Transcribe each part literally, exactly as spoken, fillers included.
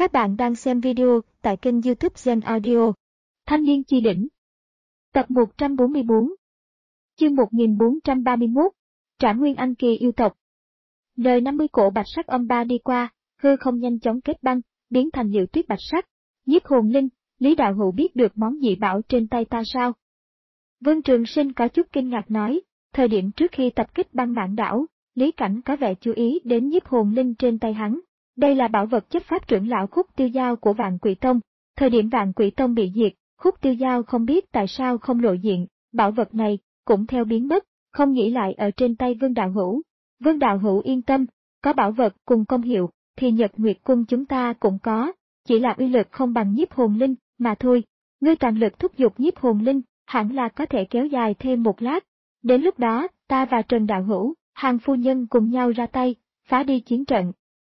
Các bạn đang xem video tại kênh YouTube Gen Audio. Thanh niên chi đỉnh. Tập một trăm bốn mươi bốn. Chương một nghìn bốn trăm ba mươi mốt. Trả Nguyên Anh kỳ yêu tộc. Nơi năm mươi cổ bạch sắc âm ba đi qua, hư không nhanh chóng kết băng, biến thành liệu tuyết bạch sắc. Nhiếp hồn linh, Lý Đạo Hữu biết được món dị bảo trên tay ta sao? Vương Trường Sinh có chút kinh ngạc nói, thời điểm trước khi tập kích băng mạn đảo, Lý Cảnh có vẻ chú ý đến nhiếp hồn linh trên tay hắn. Đây là bảo vật chấp pháp trưởng lão Khúc Tiêu Giao của Vạn Quỷ Tông. Thời điểm Vạn Quỷ Tông bị diệt, Khúc Tiêu Giao không biết tại sao không lộ diện, bảo vật này cũng theo biến mất, không nghĩ lại ở trên tay Vương Đạo Hữu. Vương Đạo Hữu yên tâm, có bảo vật cùng công hiệu, thì Nhật Nguyệt Cung chúng ta cũng có, chỉ là uy lực không bằng nhiếp hồn linh mà thôi. Ngươi toàn lực thúc giục nhiếp hồn linh, hẳn là có thể kéo dài thêm một lát. Đến lúc đó, ta và Trần Đạo Hữu, Hàng phu nhân cùng nhau ra tay, phá đi chiến trận.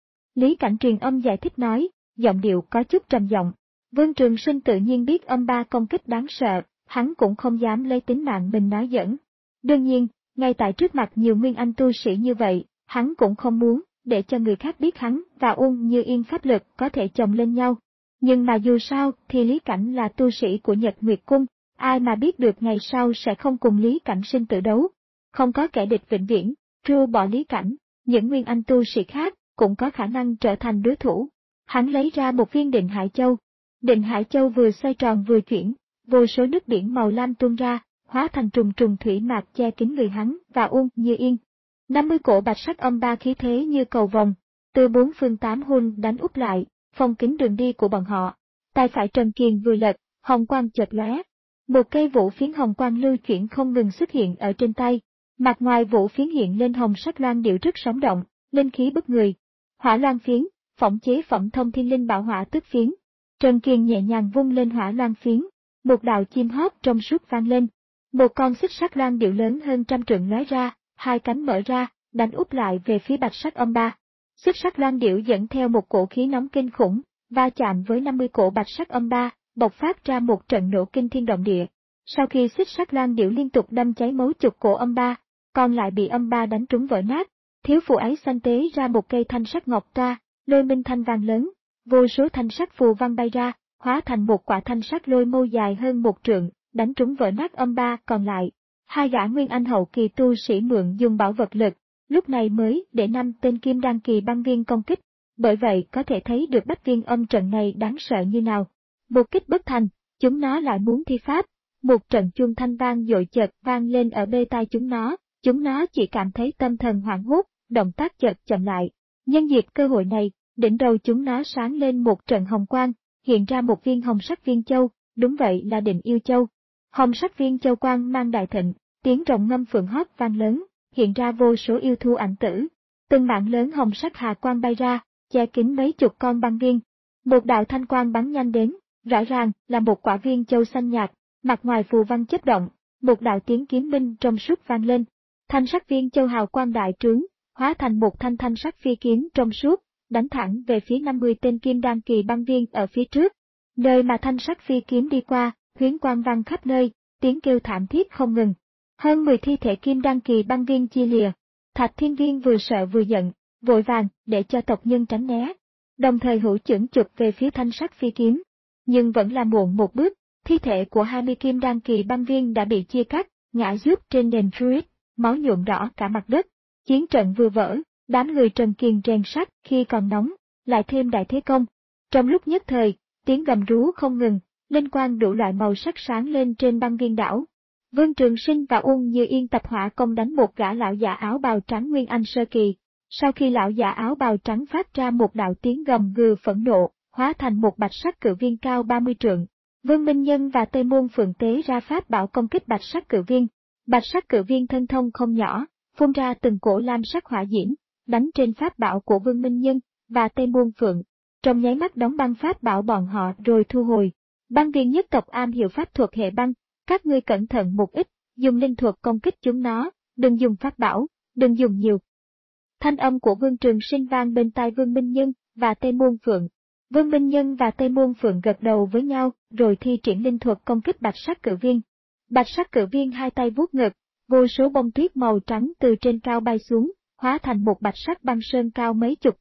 Lý Cảnh truyền âm giải thích nói, giọng điệu có chút trầm giọng. Vương Trường Sinh tự nhiên biết âm ba công kích đáng sợ, hắn cũng không dám lấy tính mạng mình nói giỡn. Đương nhiên, ngay tại trước mặt nhiều nguyên anh tu sĩ như vậy, hắn cũng không muốn để cho người khác biết hắn và Ung Như Yên pháp lực có thể chồng lên nhau. Nhưng mà dù sao thì Lý Cảnh là tu sĩ của Nhật Nguyệt Cung, ai mà biết được ngày sau sẽ không cùng Lý Cảnh sinh tử đấu. Không có kẻ địch vĩnh viễn, trừ bỏ Lý Cảnh, những nguyên anh tu sĩ khác cũng có khả năng trở thành đối thủ. Hắn lấy ra một viên Định Hải Châu. Định Hải Châu vừa xoay tròn vừa chuyển, vô số nước biển màu lam tuôn ra, hóa thành trùng trùng thủy mạc che kín người hắn và Ung Như Yên. năm mươi cổ bạch sắc âm ba khí thế như cầu vồng, từ bốn phương tám hướng đánh úp lại, phong kín đường đi của bọn họ. Tay phải Trần Kiền vừa lật, hồng quang chợt lóe. Một cây vũ phiến hồng quang lưu chuyển không ngừng xuất hiện ở trên tay. Mặt ngoài vũ phiến hiện lên hồng sắc loan điệu rất sống động, linh khí bức người. Hỏa loan phiến, phỏng chế phẩm thông thiên linh bảo hỏa tức phiến. Trần Kiền nhẹ nhàng vung lên hỏa loan phiến, một đạo chim hót trong suốt vang lên. Một con xích sắc loan điệu lớn hơn trăm trượng lóe ra, hai cánh mở ra, đánh úp lại về phía bạch sắc âm ba. Xích sắc loan điệu dẫn theo một cổ khí nóng kinh khủng, va chạm với năm mươi cổ bạch sắc âm ba, bộc phát ra một trận nổ kinh thiên động địa. Sau khi xích sắc loan điệu liên tục đâm cháy mấu chục cổ âm ba, còn lại bị âm ba đánh trúng vỡ nát. Thiếu phụ ấy xanh tế ra một cây thanh sắc ngọc toa, lôi minh thanh vàng lớn, vô số thanh sắc phù văn bay ra, hóa thành một quả thanh sắc lôi mâu dài hơn một trượng, đánh trúng vỡ nát âm ba còn lại. Hai gã nguyên anh hậu kỳ tu sĩ mượn dùng bảo vật lực, lúc này mới để năm tên kim đan kỳ băng viên công kích, bởi vậy có thể thấy được bách viên âm trận này đáng sợ như nào. Một kích bất thành, chúng nó lại muốn thi pháp, một trận chuông thanh vang dội chợt vang lên ở bê tai chúng nó, chúng nó chỉ cảm thấy tâm thần hoảng hốt, động tác chợt chậm lại. Nhân dịp cơ hội này, đỉnh đầu chúng nó sáng lên một trận hồng quang, hiện ra một viên hồng sắc viên châu, đúng vậy là Định Yêu Châu. Hồng sắc viên châu quang mang đại thịnh, tiếng rồng ngâm phượng hót vang lớn, hiện ra vô số yêu thú ảnh tử. Từng mảng lớn hồng sắc hà quang bay ra, che kín mấy chục con băng viên. Một đạo thanh quang bắn nhanh đến, rõ ràng là một quả viên châu xanh nhạt, mặt ngoài phù văn chớp động, một đạo tiếng kiếm minh trong suốt vang lên. Thanh sắc viên châu hào quang đại trướng, hóa thành một thanh thanh sắc phi kiếm trong suốt, đánh thẳng về phía năm mươi tên kim đan kỳ băng viên ở phía trước. Nơi mà thanh sắc phi kiếm đi qua, huyễn quang vang khắp nơi, tiếng kêu thảm thiết không ngừng. Hơn mười thi thể kim đan kỳ băng viên chia lìa. Thạch Thiên Viên vừa sợ vừa giận, vội vàng để cho tộc nhân tránh né, đồng thời hữu chưởng chụp về phía thanh sắc phi kiếm. Nhưng vẫn là muộn một bước, thi thể của hai mươi kim đan kỳ băng viên đã bị chia cắt, ngã rớt trên nền Druid, máu nhuộm đỏ cả mặt đất. Chiến trận vừa vỡ, đám người Trần Kiền rèn sắt khi còn nóng, lại thêm đại thế công. Trong lúc nhất thời, tiếng gầm rú không ngừng, linh quang đủ loại màu sắc sáng lên trên băng viên đảo. Vương Trường Sinh và Ung Như Yên tập hỏa công đánh một gã lão già áo bào trắng nguyên anh sơ kỳ. Sau khi lão già áo bào trắng phát ra một đạo tiếng gầm gừ phẫn nộ, hóa thành một bạch sắc cự viên cao ba mươi trượng. Vương Minh Nhân và Tây Môn Phượng tế ra pháp bảo công kích bạch sắc cự viên. Bạch sắc cự viên thân thông không nhỏ, phun ra từng cổ lam sắc hỏa diễm, đánh trên pháp bảo của Vương Minh Nhân và Tây Môn Phượng. Trong nháy mắt đóng băng pháp bảo bọn họ rồi thu hồi. Băng viên nhất tộc am hiểu pháp thuật hệ băng, các ngươi cẩn thận một ít, dùng linh thuật công kích chúng nó, đừng dùng pháp bảo, đừng dùng nhiều. Thanh âm của Vương Trường Sinh vang bên tai Vương Minh Nhân và Tây Môn Phượng. Vương Minh Nhân và Tây Môn Phượng gật đầu với nhau, rồi thi triển linh thuật công kích bạch sắc cự viên. Bạch sắc cự viên hai tay vuốt ngực, vô số bông tuyết màu trắng từ trên cao bay xuống, hóa thành một bạch sắc băng sơn cao mấy chục trượng,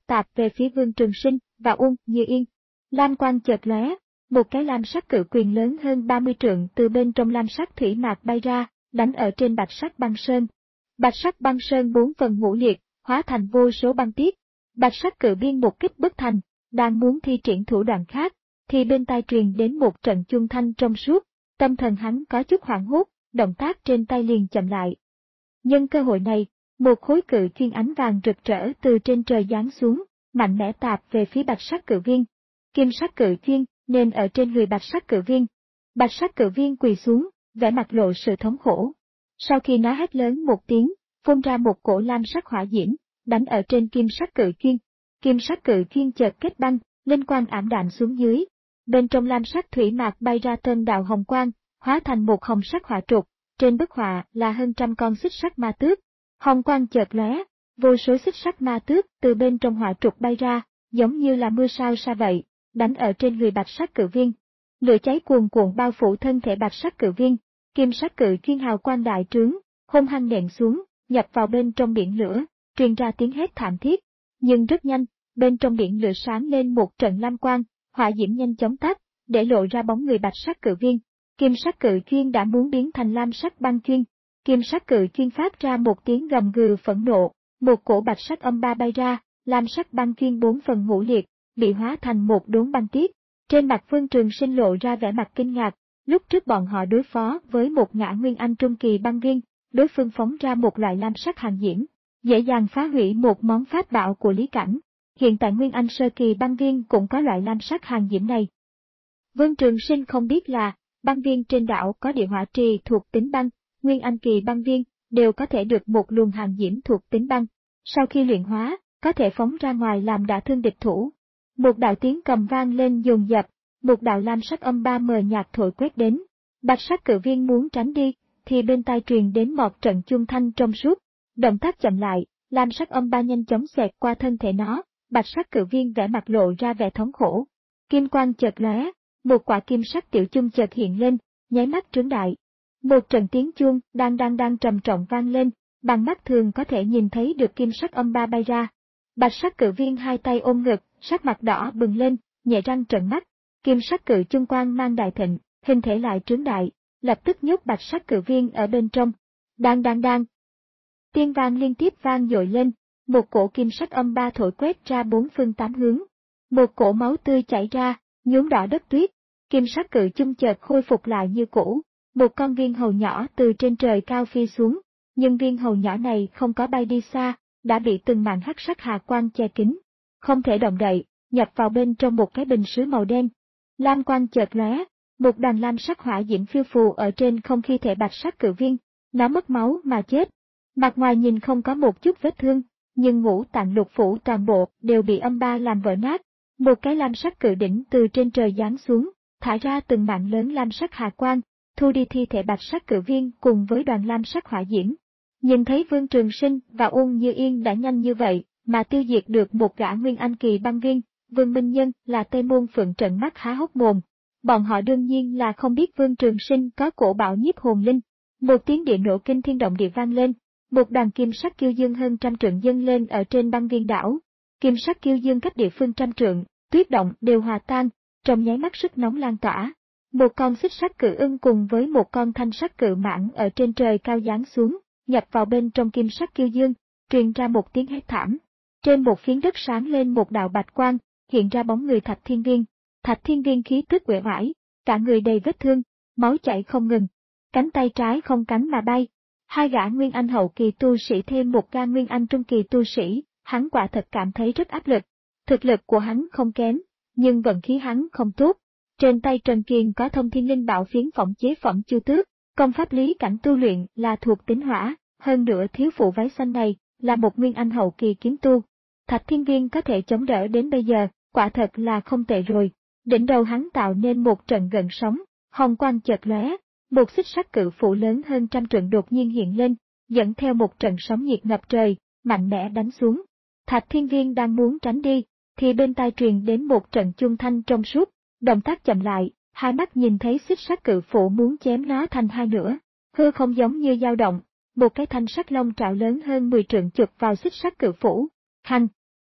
tạp về phía Vương Trường Sinh và Uông Như Yên. Lam quang chợt lóe, một cái lam sắc cự quyền lớn hơn ba mươi trượng từ bên trong lam sắc thủy mạc bay ra, đánh ở trên bạch sắc băng sơn. Bạch sắc băng sơn bốn phần ngũ liệt, hóa thành vô số băng tiết. Bạch sắc cự viên một kích bất thành, đang muốn thi triển thủ đoạn khác, thì bên tai truyền đến một trận chuông thanh trong suốt, tâm thần hắn có chút hoảng hốt, động tác trên tay liền chậm lại. Nhân cơ hội này, một khối cự chuyên ánh vàng rực rỡ từ trên trời giáng xuống, mạnh mẽ tạp về phía bạch sắc cự viên. Kim sắc cự chuyên nên ở trên người bạch sắc cự viên. Bạch sắc cự viên quỳ xuống, vẻ mặt lộ sự thống khổ. Sau khi nó hét lớn một tiếng, phun ra một cổ lam sắc hỏa diễm, đánh ở trên kim sắc cự chuyên. Kim sắc cự chuyên chợt kết băng, linh quang ảm đạm xuống dưới. Bên trong lam sắc thủy mạc bay ra tên đạo hồng quang, hóa thành một hồng sắc hỏa trục. Trên bức họa là hơn trăm con xích sắc ma tước. Hồng quang chợt lóe, vô số xích sắc ma tước từ bên trong hỏa trục bay ra, giống như là mưa sao sa vậy, đánh ở trên người bạch sắc cự viên. Lửa cháy cuồn cuộn bao phủ thân thể bạch sắc cự viên, kim sắc cự chuyên hào quang đại trướng, hung hăng nện xuống, nhập vào bên trong biển lửa, truyền ra tiếng hét thảm thiết. Nhưng rất nhanh, bên trong biển lửa sáng lên một trận lam quang, hỏa diễm nhanh chóng tắt, để lộ ra bóng người bạch sắc cự viên. Kim sắc cự chuyên đã muốn biến thành lam sắc băng chuyên. Kim sắc cự chuyên phát ra một tiếng gầm gừ phẫn nộ, một cổ bạch sắc âm ba bay ra, lam sắc băng chuyên bốn phần ngũ liệt, bị hóa thành một đốm băng tiết. Trên mặt Vương Trường Sinh lộ ra vẻ mặt kinh ngạc, lúc trước bọn họ đối phó với một ngã nguyên anh trung kỳ băng viên, đối phương phóng ra một loại lam sắc hàng diễm, dễ dàng phá hủy một món pháp bảo của Lý Cảnh. Hiện tại nguyên anh sơ kỳ băng viên cũng có loại lam sắc hàng diễm này. Vương Trường Sinh không biết là, băng viên trên đảo có địa hỏa trì thuộc tính băng, nguyên anh kỳ băng viên đều có thể được một luồng hàng diễm thuộc tính băng. Sau khi luyện hóa, có thể phóng ra ngoài làm đả thương địch thủ. Một đạo tiếng cầm vang lên dồn dập, một đạo lam sắc âm ba mờ nhạt thổi quét đến. Bạch sắc cự viên muốn tránh đi, thì bên tai truyền đến một trận chuông thanh trong suốt. Động tác chậm lại, lam sắc âm ba nhanh chóng xẹt qua thân thể nó, bạch sắc cự viên vẻ mặt lộ ra vẻ thống khổ. Kim quang chợt lóe, một quả kim sắc tiểu chung chợt hiện lên, nháy mắt trướng đại. Một trận tiếng chuông đang đang đang trầm trọng vang lên, bằng mắt thường có thể nhìn thấy được kim sắc âm ba bay ra. Bạch sắc cự viên hai tay ôm ngực, sắc mặt đỏ bừng lên, nhẹ răng trợn mắt. Kim sắc cự chung quang mang đại thịnh, hình thể lại trướng đại, lập tức nhốt bạch sắc cự viên ở bên trong. Đang đang đang. Tiếng vang liên tiếp vang dội lên, một cổ kim sắc âm ba thổi quét ra bốn phương tám hướng. Một cổ máu tươi chảy ra, nhuốm đỏ đất tuyết. Kim sắc cự chung chợt khôi phục lại như cũ. Một con viên hầu nhỏ từ trên trời cao phi xuống, nhưng viên hầu nhỏ này không có bay đi xa, đã bị từng màn hắc sắc hà quang che kín, không thể động đậy, nhập vào bên trong một cái bình sứ màu đen. Lam quang chợt lóe, một đoàn lam sắc hỏa diễm phiêu phù ở trên không khí thể bạch sắc cự viên, nó mất máu mà chết. Mặt ngoài nhìn không có một chút vết thương, nhưng ngũ tạng lục phủ toàn bộ đều bị âm ba làm vỡ nát. Một cái lam sắc cự đỉnh từ trên trời giáng xuống, thả ra từng mạng lớn lam sắc hà quang, thu đi thi thể bạch sắc cự viên cùng với đoàn lam sắc hỏa diễm. Nhìn thấy Vương Trường Sinh và Uông Như Yên đã nhanh như vậy mà tiêu diệt được một gã nguyên anh kỳ băng viên, Vương Minh Nhân là Tây Môn Phượng trợn mắt há hốc mồm. Bọn họ đương nhiên là không biết Vương Trường Sinh có cổ bảo nhiếp hồn linh. Một tiếng địa nổ kinh thiên động địa vang lên, một đoàn kim sắc kiêu dương hơn trăm trượng dâng lên ở trên băng viên đảo. Kim sắc kiêu dương cách địa phương trăm trượng, tuyết động đều hòa tan, trong nháy mắt sức nóng lan tỏa. Một con xích sắc cự ưng cùng với một con thanh sắc cự mãng ở trên trời cao giáng xuống, nhập vào bên trong kim sắc kiêu dương, truyền ra một tiếng hét thảm. Trên một phiến đất sáng lên một đạo bạch quang, hiện ra bóng người Thạch Thiên Viên. Thạch Thiên Viên khí tức uể oải, cả người đầy vết thương, máu chảy không ngừng, cánh tay trái không cánh mà bay. Hai gã nguyên anh hậu kỳ tu sĩ thêm một gã nguyên anh trung kỳ tu sĩ, hắn quả thật cảm thấy rất áp lực. Thực lực của hắn không kém, nhưng vận khí hắn không tốt. Trên tay Trần Kiền có thông thiên linh bảo phiến phỏng chế phẩm chu tước, công pháp lý cảnh tu luyện là thuộc tính hỏa, hơn nữa thiếu phụ váy xanh này là một nguyên anh hậu kỳ kiếm tu. Thạch Thiên Viên có thể chống đỡ đến bây giờ, quả thật là không tệ rồi. Đỉnh đầu hắn tạo nên một trận gợn sóng, hồng quang chợt lóe, một xích sắc cự phụ lớn hơn trăm trượng đột nhiên hiện lên, dẫn theo một trận sóng nhiệt ngập trời, mạnh mẽ đánh xuống. Thạch Thiên Viên đang muốn tránh đi, thì bên tai truyền đến một trận chuông thanh trong suốt, động tác chậm lại, hai mắt nhìn thấy xích sắc cự phụ muốn chém nó thành hai nửa, hư không giống như dao động, một cái thanh sắc long trảo lớn hơn mười trượng chụp vào xích sắc cự phụ, khanh.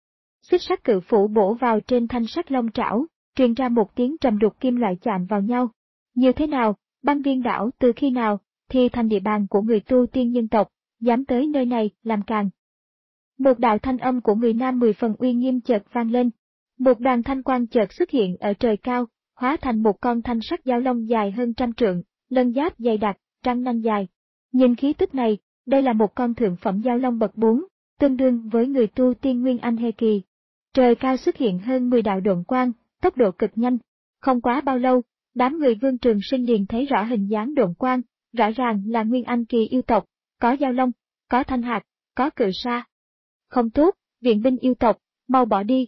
Xích sắt cự phủ bổ vào trên thanh sắt long trảo, truyền ra một tiếng trầm đục kim loại chạm vào nhau. Như thế nào, băng viên đảo từ khi nào, thì thành địa bàn của người tu tiên nhân tộc, dám tới nơi này làm càn. Một đạo thanh âm của người nam mười phần uy nghiêm chợt vang lên. Một đoàn thanh quang chợt xuất hiện ở trời cao, hóa thành một con thanh sắc giao long dài hơn trăm trượng, lân giáp dày đặc, răng nanh dài. Nhìn khí tức này, đây là một con thượng phẩm giao long bậc bốn, tương đương với người tu tiên Nguyên Anh Hê Kỳ. Trời cao xuất hiện hơn mười đạo độn quang, tốc độ cực nhanh. Không quá bao lâu, đám người Vương Trường Sinh liền thấy rõ hình dáng độn quang, rõ ràng là Nguyên Anh Kỳ yêu tộc, có giao long, có thanh hạt, có cự sa. Không tốt, viện binh yêu tộc, mau bỏ đi.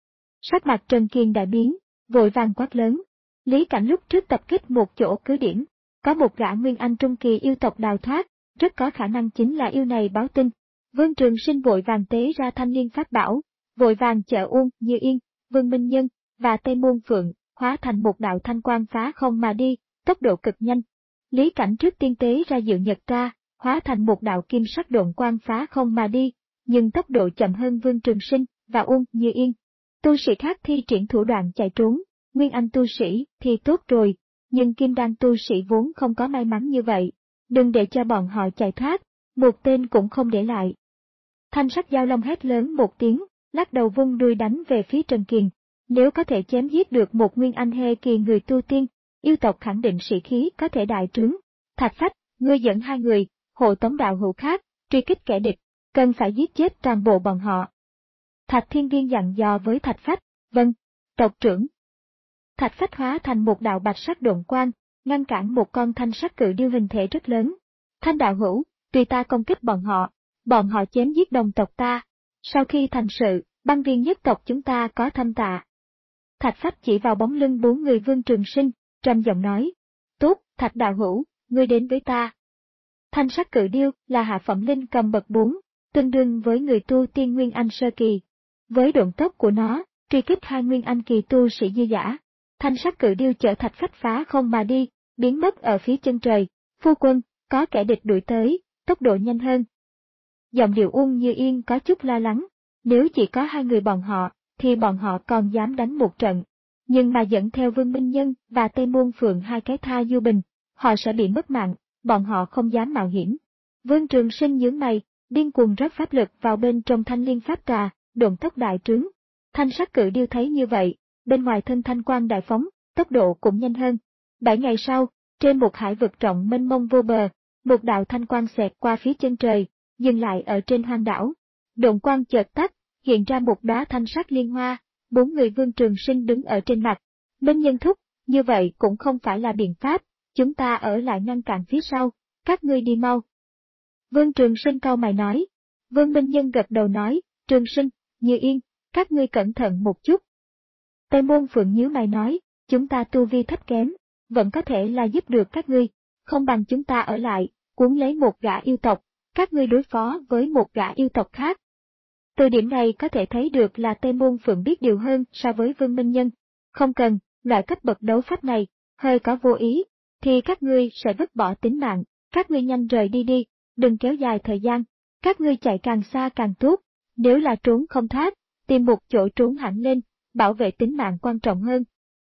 Sắc mặt Trần Kiên đại biến, vội vàng quát lớn. Lý Cảnh lúc trước tập kích một chỗ cứ điểm, có một gã Nguyên Anh Trung Kỳ yêu tộc đào thoát, rất có khả năng chính là yêu này báo tin. Vương Trường Sinh vội vàng tế ra thanh liên pháp bảo, vội vàng chở Uông Như Yên, Vương Minh Nhân và Tây Môn Phượng, hóa thành một đạo thanh quang phá không mà đi, tốc độ cực nhanh. Lý Cảnh trước tiên tế ra Diệu Nhật ra, hóa thành một đạo kim sắc độn quang phá không mà đi, nhưng tốc độ chậm hơn Vương Trường Sinh và Uông Như Yên. Tu sĩ khác thi triển thủ đoạn chạy trốn, Nguyên Anh tu sĩ thì tốt rồi, nhưng Kim Đan tu sĩ vốn không có may mắn như vậy. Đừng để cho bọn họ chạy thoát, một tên cũng không để lại. Thanh sắc giao long hét lớn một tiếng, lắc đầu vung đuôi đánh về phía Trần Kiền. Nếu có thể chém giết được một Nguyên Anh Hê Kỳ người tu tiên, yêu tộc khẳng định sĩ khí có thể đại trướng. Thạch Phách, ngươi dẫn hai người, hộ tống đạo hữu khác, truy kích kẻ địch, cần phải giết chết toàn bộ bọn họ. Thạch Thiên Viên dặn dò với Thạch Phách, vâng, tộc trưởng. Thạch Phách hóa thành một đạo bạch sắc độn quang, ngăn cản một con thanh sắc cự điêu hình thể rất lớn. Thanh đạo hữu, tùy ta công kích bọn họ, bọn họ chém giết đồng tộc ta. Sau khi thành sự, băng viên nhất tộc chúng ta có thâm tạ. Thạch Phách chỉ vào bóng lưng bốn người Vương Trường Sinh, trầm giọng nói. Tốt, Thạch đạo hữu, ngươi đến với ta. Thanh sắc cự điêu là hạ phẩm linh cầm bậc bốn, tương đương với người tu tiên Nguyên Anh sơ kỳ. Với độn tốc của nó, truy kích hai Nguyên Anh kỳ tu sĩ dư dả. Thanh sắc cự điêu chở Thạch Phách phá không mà đi, biến mất ở phía chân trời. Phu quân, có kẻ địch đuổi tới, tốc độ nhanh hơn. Giọng điệu Uông Như Yên có chút lo lắng, nếu chỉ có hai người bọn họ, thì bọn họ còn dám đánh một trận. Nhưng mà dẫn theo Vương Minh Nhân và Tây Môn Phượng hai cái tha du bình, họ sẽ bị mất mạng, bọn họ không dám mạo hiểm. Vương Trường Sinh nhướng mày, điên cuồng rót pháp lực vào bên trong thanh liên pháp trà, độn tốc đại trướng. Thanh sắc cự điêu thấy như vậy, bên ngoài thân thanh quang đại phóng, tốc độ cũng nhanh hơn. Bảy ngày sau, trên một hải vực rộng mênh mông vô bờ, một đạo thanh quang xẹt qua phía chân trời, dừng lại ở trên hoang đảo. Độn quang chợt tắt, hiện ra một đóa thanh sắc liên hoa, bốn người Vương Trường Sinh đứng ở trên mặt. Minh Nhân thúc, như vậy cũng không phải là biện pháp, chúng ta ở lại ngăn cản phía sau, các ngươi đi mau. Vương Trường Sinh cau mày nói. Vương Minh Nhân gật đầu nói, Trường Sinh, Như Yên, các ngươi cẩn thận một chút. Tây Môn Phượng nhíu mày nói, chúng ta tu vi thấp kém, vẫn có thể là giúp được các ngươi, không bằng chúng ta ở lại, cuốn lấy một gã yêu tộc, các ngươi đối phó với một gã yêu tộc khác. Từ điểm này có thể thấy được là Tây Môn Phượng biết điều hơn so với Vương Minh Nhân. Không cần, loại cấp bậc đấu pháp này, hơi có vô ý, thì các ngươi sẽ vứt bỏ tính mạng, các ngươi nhanh rời đi đi, đừng kéo dài thời gian, các ngươi chạy càng xa càng tốt, nếu là trốn không thoát, tìm một chỗ trốn hẳn lên, bảo vệ tính mạng quan trọng hơn.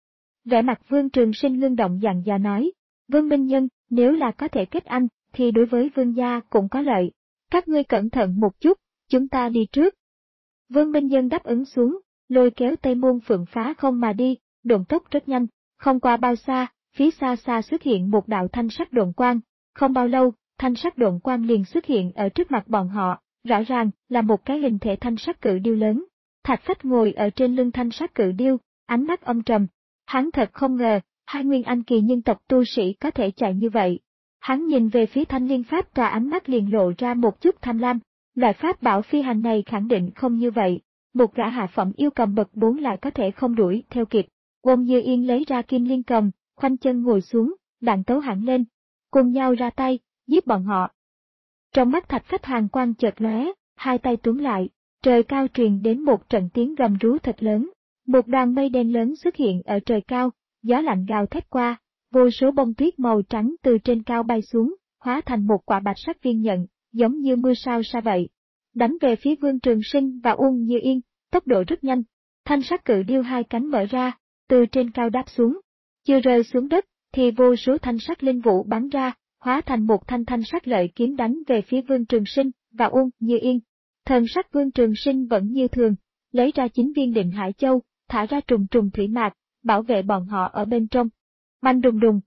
Vẻ mặt Vương Trường Sinh ngưng động dặn dò nói, Vương Minh Nhân, nếu là có thể kết anh, thì đối với Vương gia cũng có lợi, các ngươi cẩn thận một chút, chúng ta đi trước. Vương Minh Nhân đáp ứng xuống, lôi kéo Tây Môn Phượng phá không mà đi, độn tốc rất nhanh, không qua bao xa, phía xa xa xuất hiện một đạo thanh sắc độn quang, không bao lâu, thanh sắc độn quang liền xuất hiện ở trước mặt bọn họ, rõ ràng là một cái hình thể thanh sắc cự điêu lớn. Thạch Phách ngồi ở trên lưng thanh sắc cự điêu, ánh mắt âm trầm. Hắn thật không ngờ, hai Nguyên Anh kỳ nhân tộc tu sĩ có thể chạy như vậy. Hắn nhìn về phía thanh liên pháp trà, ánh mắt liền lộ ra một chút tham lam. Loại pháp bảo phi hành này khẳng định không như vậy. Một gã hạ phẩm yêu cầm bậc bốn lại có thể không đuổi theo kịp. Uông Như Yên lấy ra kim liên cầm, khoanh chân ngồi xuống, đạn tấu hẳn lên. Cùng nhau ra tay, giết bọn họ. Trong mắt Thạch Phách hàn quang chợt lóe, hai tay túm lại, trời cao truyền đến một trận tiếng gầm rú thật lớn. Một đoàn mây đen lớn xuất hiện ở trời cao, gió lạnh gào thét qua, vô số bông tuyết màu trắng từ trên cao bay xuống, hóa thành một quả bạch sắc viên nhận, giống như mưa sao sa vậy. Đánh về phía Vương Trường Sinh và Uông Như Yên, tốc độ rất nhanh. Thanh sắc cự điêu hai cánh mở ra, từ trên cao đáp xuống. Chưa rơi xuống đất, thì vô số thanh sắc linh vụ bắn ra, hóa thành một thanh thanh sắc lợi kiếm đánh về phía Vương Trường Sinh và Uông Như Yên. Thần sắc Vương Trường Sinh vẫn như thường, lấy ra chín viên Định Hải Châu, thả ra trùng trùng thủy mạc, bảo vệ bọn họ ở bên trong. Manh đùng đùng.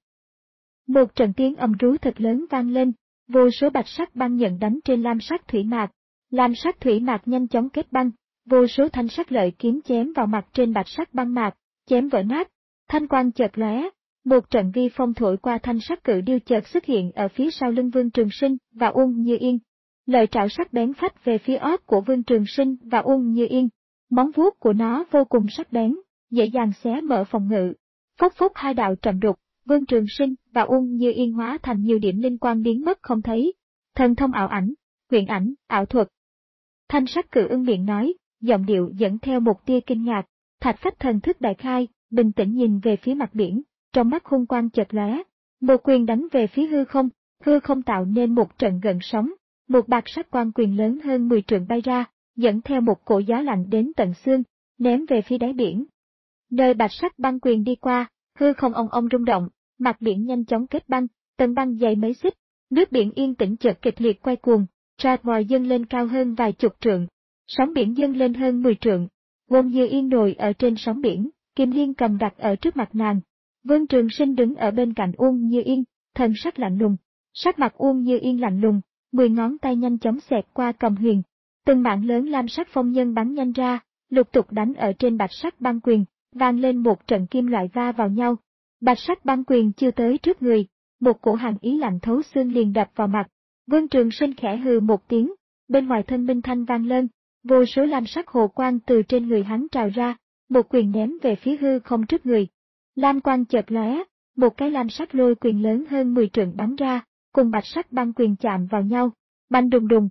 Một trận tiếng ầm rú thật lớn vang lên, vô số bạch sắc băng nhận đánh trên lam sắc thủy mạc. Lam sắc thủy mạc nhanh chóng kết băng, vô số thanh sắc lợi kiếm chém vào mặt trên bạch sắc băng mạc, chém vỡ nát. Thanh quang chợt lóe, một trận vi phong thổi qua, thanh sắc cự điêu chợt xuất hiện ở phía sau lưng Vương Trường Sinh và Uông Như Yên. Lợi trảo sắc bén phách về phía ót của Vương Trường Sinh và Uông Như Yên. Móng vuốt của nó vô cùng sắc bén, dễ dàng xé mở phòng ngự. Phốc phốc hai đạo trầm đục, Vương Trường Sinh và Uông Như Yên hóa thành nhiều điểm linh quang biến mất không thấy. Thần thông ảo ảnh, huyền ảnh, ảo thuật. Thanh sắc cự ưng miệng nói, giọng điệu dẫn theo một tia kinh ngạc. Thạch phách thần thức đại khai, bình tĩnh nhìn về phía mặt biển, trong mắt hung quang chợt lóe, một quyền đánh về phía hư không, hư không tạo nên một trận gợn sóng, một bạc sắc quang quyền lớn hơn mười trượng bay ra, dẫn theo một cổ gió lạnh đến tận xương, ném về phía đáy biển. Nơi bạch sắc băng quyền đi qua, hư không ong ong rung động, mặt biển nhanh chóng kết băng, tầng băng dày mấy xích, nước biển yên tĩnh chợt kịch liệt quay cuồng, trạt vòi dâng lên cao hơn vài chục trượng, sóng biển dâng lên hơn mười trượng. Uông Như Yên ngồi ở trên sóng biển, Kim Liên cầm đặt ở trước mặt nàng. Vương Trường Sinh đứng ở bên cạnh Uông Như Yên, thần sắc lạnh lùng. Sắc mặt Uông Như Yên lạnh lùng, mười ngón tay nhanh chóng xẹt qua cầm huyền. Từng mạng lớn lam sắc phong nhân bắn nhanh ra, lục tục đánh ở trên bạch sắc băng quyền, vang lên một trận kim loại va vào nhau. Bạch sắc băng quyền chưa tới trước người, một cổ hàn ý lạnh thấu xương liền đập vào mặt. Vương Trường Sinh khẽ hừ một tiếng, bên ngoài thân minh thanh vang lên. Vô số lam sắc hồ quang từ trên người hắn trào ra, một quyền ném về phía hư không trước người. Lam quang chợt lóe, một cái lam sắc lôi quyền lớn hơn mười trượng bắn ra, cùng bạch sắc băng quyền chạm vào nhau, banh đùng đùng.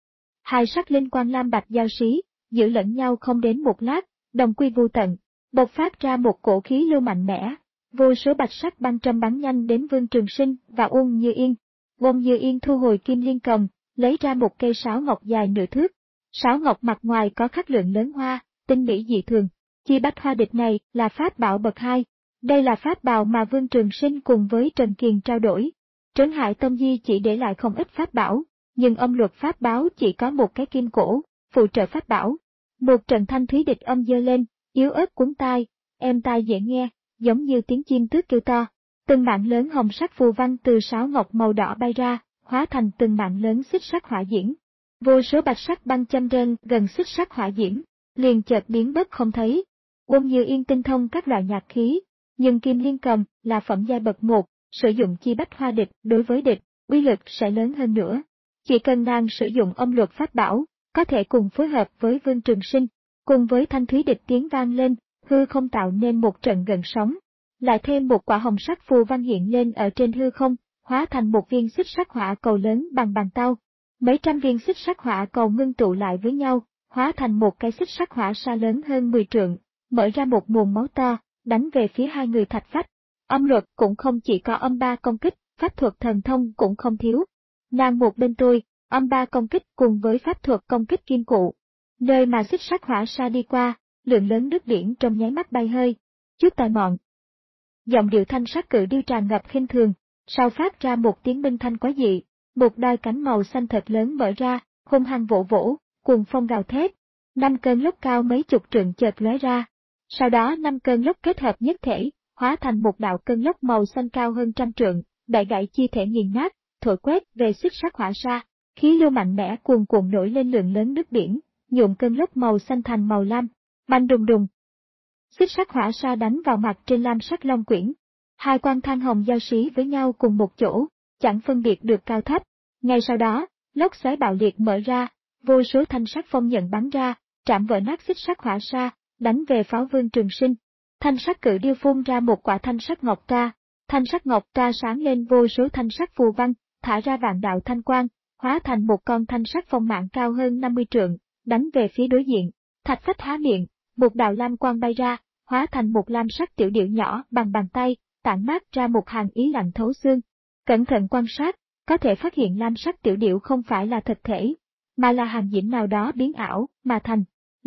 Hai sắc linh quang lam bạch giao xí, giữ lẫn nhau không đến một lát, đồng quy vô tận, bộc phát ra một cổ khí lưu mạnh mẽ. Vô số bạch sắc băng trâm bắn nhanh đến Vương Trường Sinh và Uông Như Yên. Uông Như Yên thu hồi kim liên cầm, lấy ra một cây sáo ngọc dài nửa thước. Sáo ngọc mặt ngoài có khắc lượng lớn hoa, tinh mỹ dị thường. Chi bách hoa địch này là pháp bảo bậc hai. Đây là pháp bảo mà Vương Trường Sinh cùng với Trần Kiền trao đổi. Trấn Hải Tông Di chỉ để lại không ít pháp bảo, nhưng âm luật pháp báo chỉ có một cái kim cổ, phụ trợ pháp bảo. Một trận thanh thúy địch âm dơ lên, yếu ớt cuốn tai, êm tai dễ nghe, giống như tiếng chim tước kêu to. Từng mạng lớn hồng sắc phù văn từ sáo ngọc màu đỏ bay ra, hóa thành từng mạng lớn xích sắc hỏa diễm. Vô số bạch sắc băng châm rên gần xích sắc hỏa diễm, liền chợt biến mất không thấy. Uông Như Yên tinh thông các loại nhạc khí, nhưng kim liên cầm là phẩm giai bậc một, sử dụng chi bách hoa địch đối với địch, uy lực sẽ lớn hơn nữa. Chỉ cần nàng sử dụng âm luật pháp bảo, có thể cùng phối hợp với Vương Trường Sinh, cùng với thanh thúy địch tiếng vang lên, hư không tạo nên một trận gần sóng. Lại thêm một quả hồng sắc phù văn hiện lên ở trên hư không, hóa thành một viên xích sắc hỏa cầu lớn bằng bàn tay. Mấy trăm viên xích sắc hỏa cầu ngưng tụ lại với nhau, hóa thành một cái xích sắc hỏa sa lớn hơn mười trượng, mở ra một nguồn máu to, đánh về phía hai người thạch phách. Âm luật cũng không chỉ có âm ba công kích, pháp thuật thần thông cũng không thiếu. Nàng một bên tôi, âm ba công kích cùng với pháp thuật công kích kim cụ. Nơi mà xích sắc hỏa sa đi qua, lượng lớn nước biển trong nháy mắt bay hơi. Chút tài mọn. Giọng điệu thanh sắc cự điêu tràn ngập khinh thường, sau phát ra một tiếng minh thanh quái dị. Một đôi cánh màu xanh thật lớn mở ra, hung hăng vỗ vỗ, cuồng phong gào thét. Năm cơn lốc cao mấy chục trượng chợt lóe ra. Sau đó năm cơn lốc kết hợp nhất thể, hóa thành một đạo cơn lốc màu xanh cao hơn trăm trượng, bẻ gãy chi thể nghiền nát, thổi quét về xích sắc hỏa sa. Khí lưu mạnh mẽ cuồn cuộn nổi lên lượng lớn nước biển, nhuộm cơn lốc màu xanh thành màu lam, banh đùng đùng. Xích sắc hỏa sa đánh vào mặt trên lam sắc long quyển. Hai quan than hồng giao xí với nhau cùng một chỗ, chẳng phân biệt được cao thấp. Ngay sau đó, lốc xoáy bạo liệt mở ra, vô số thanh sắc phong nhận bắn ra, trảm vỡ nát xích sắc hỏa sa, đánh về pháo Vương Trường Sinh. Thanh sắc cự điêu phun ra một quả thanh sắc ngọc tra, thanh sắc ngọc tra sáng lên vô số thanh sắc phù văn, thả ra vạn đạo thanh quang, hóa thành một con thanh sắc phong mạng cao hơn năm mươi trượng, đánh về phía đối diện. Thạch phách há miệng, một đạo lam quang bay ra, hóa thành một lam sắc tiểu điểu nhỏ bằng bàn tay, tản mát ra một hàn ý lạnh thấu xương. Cẩn thận quan sát, có thể phát hiện lam sắc tiểu điểu không phải là thực thể, mà là hàn diễm nào đó biến ảo mà thành.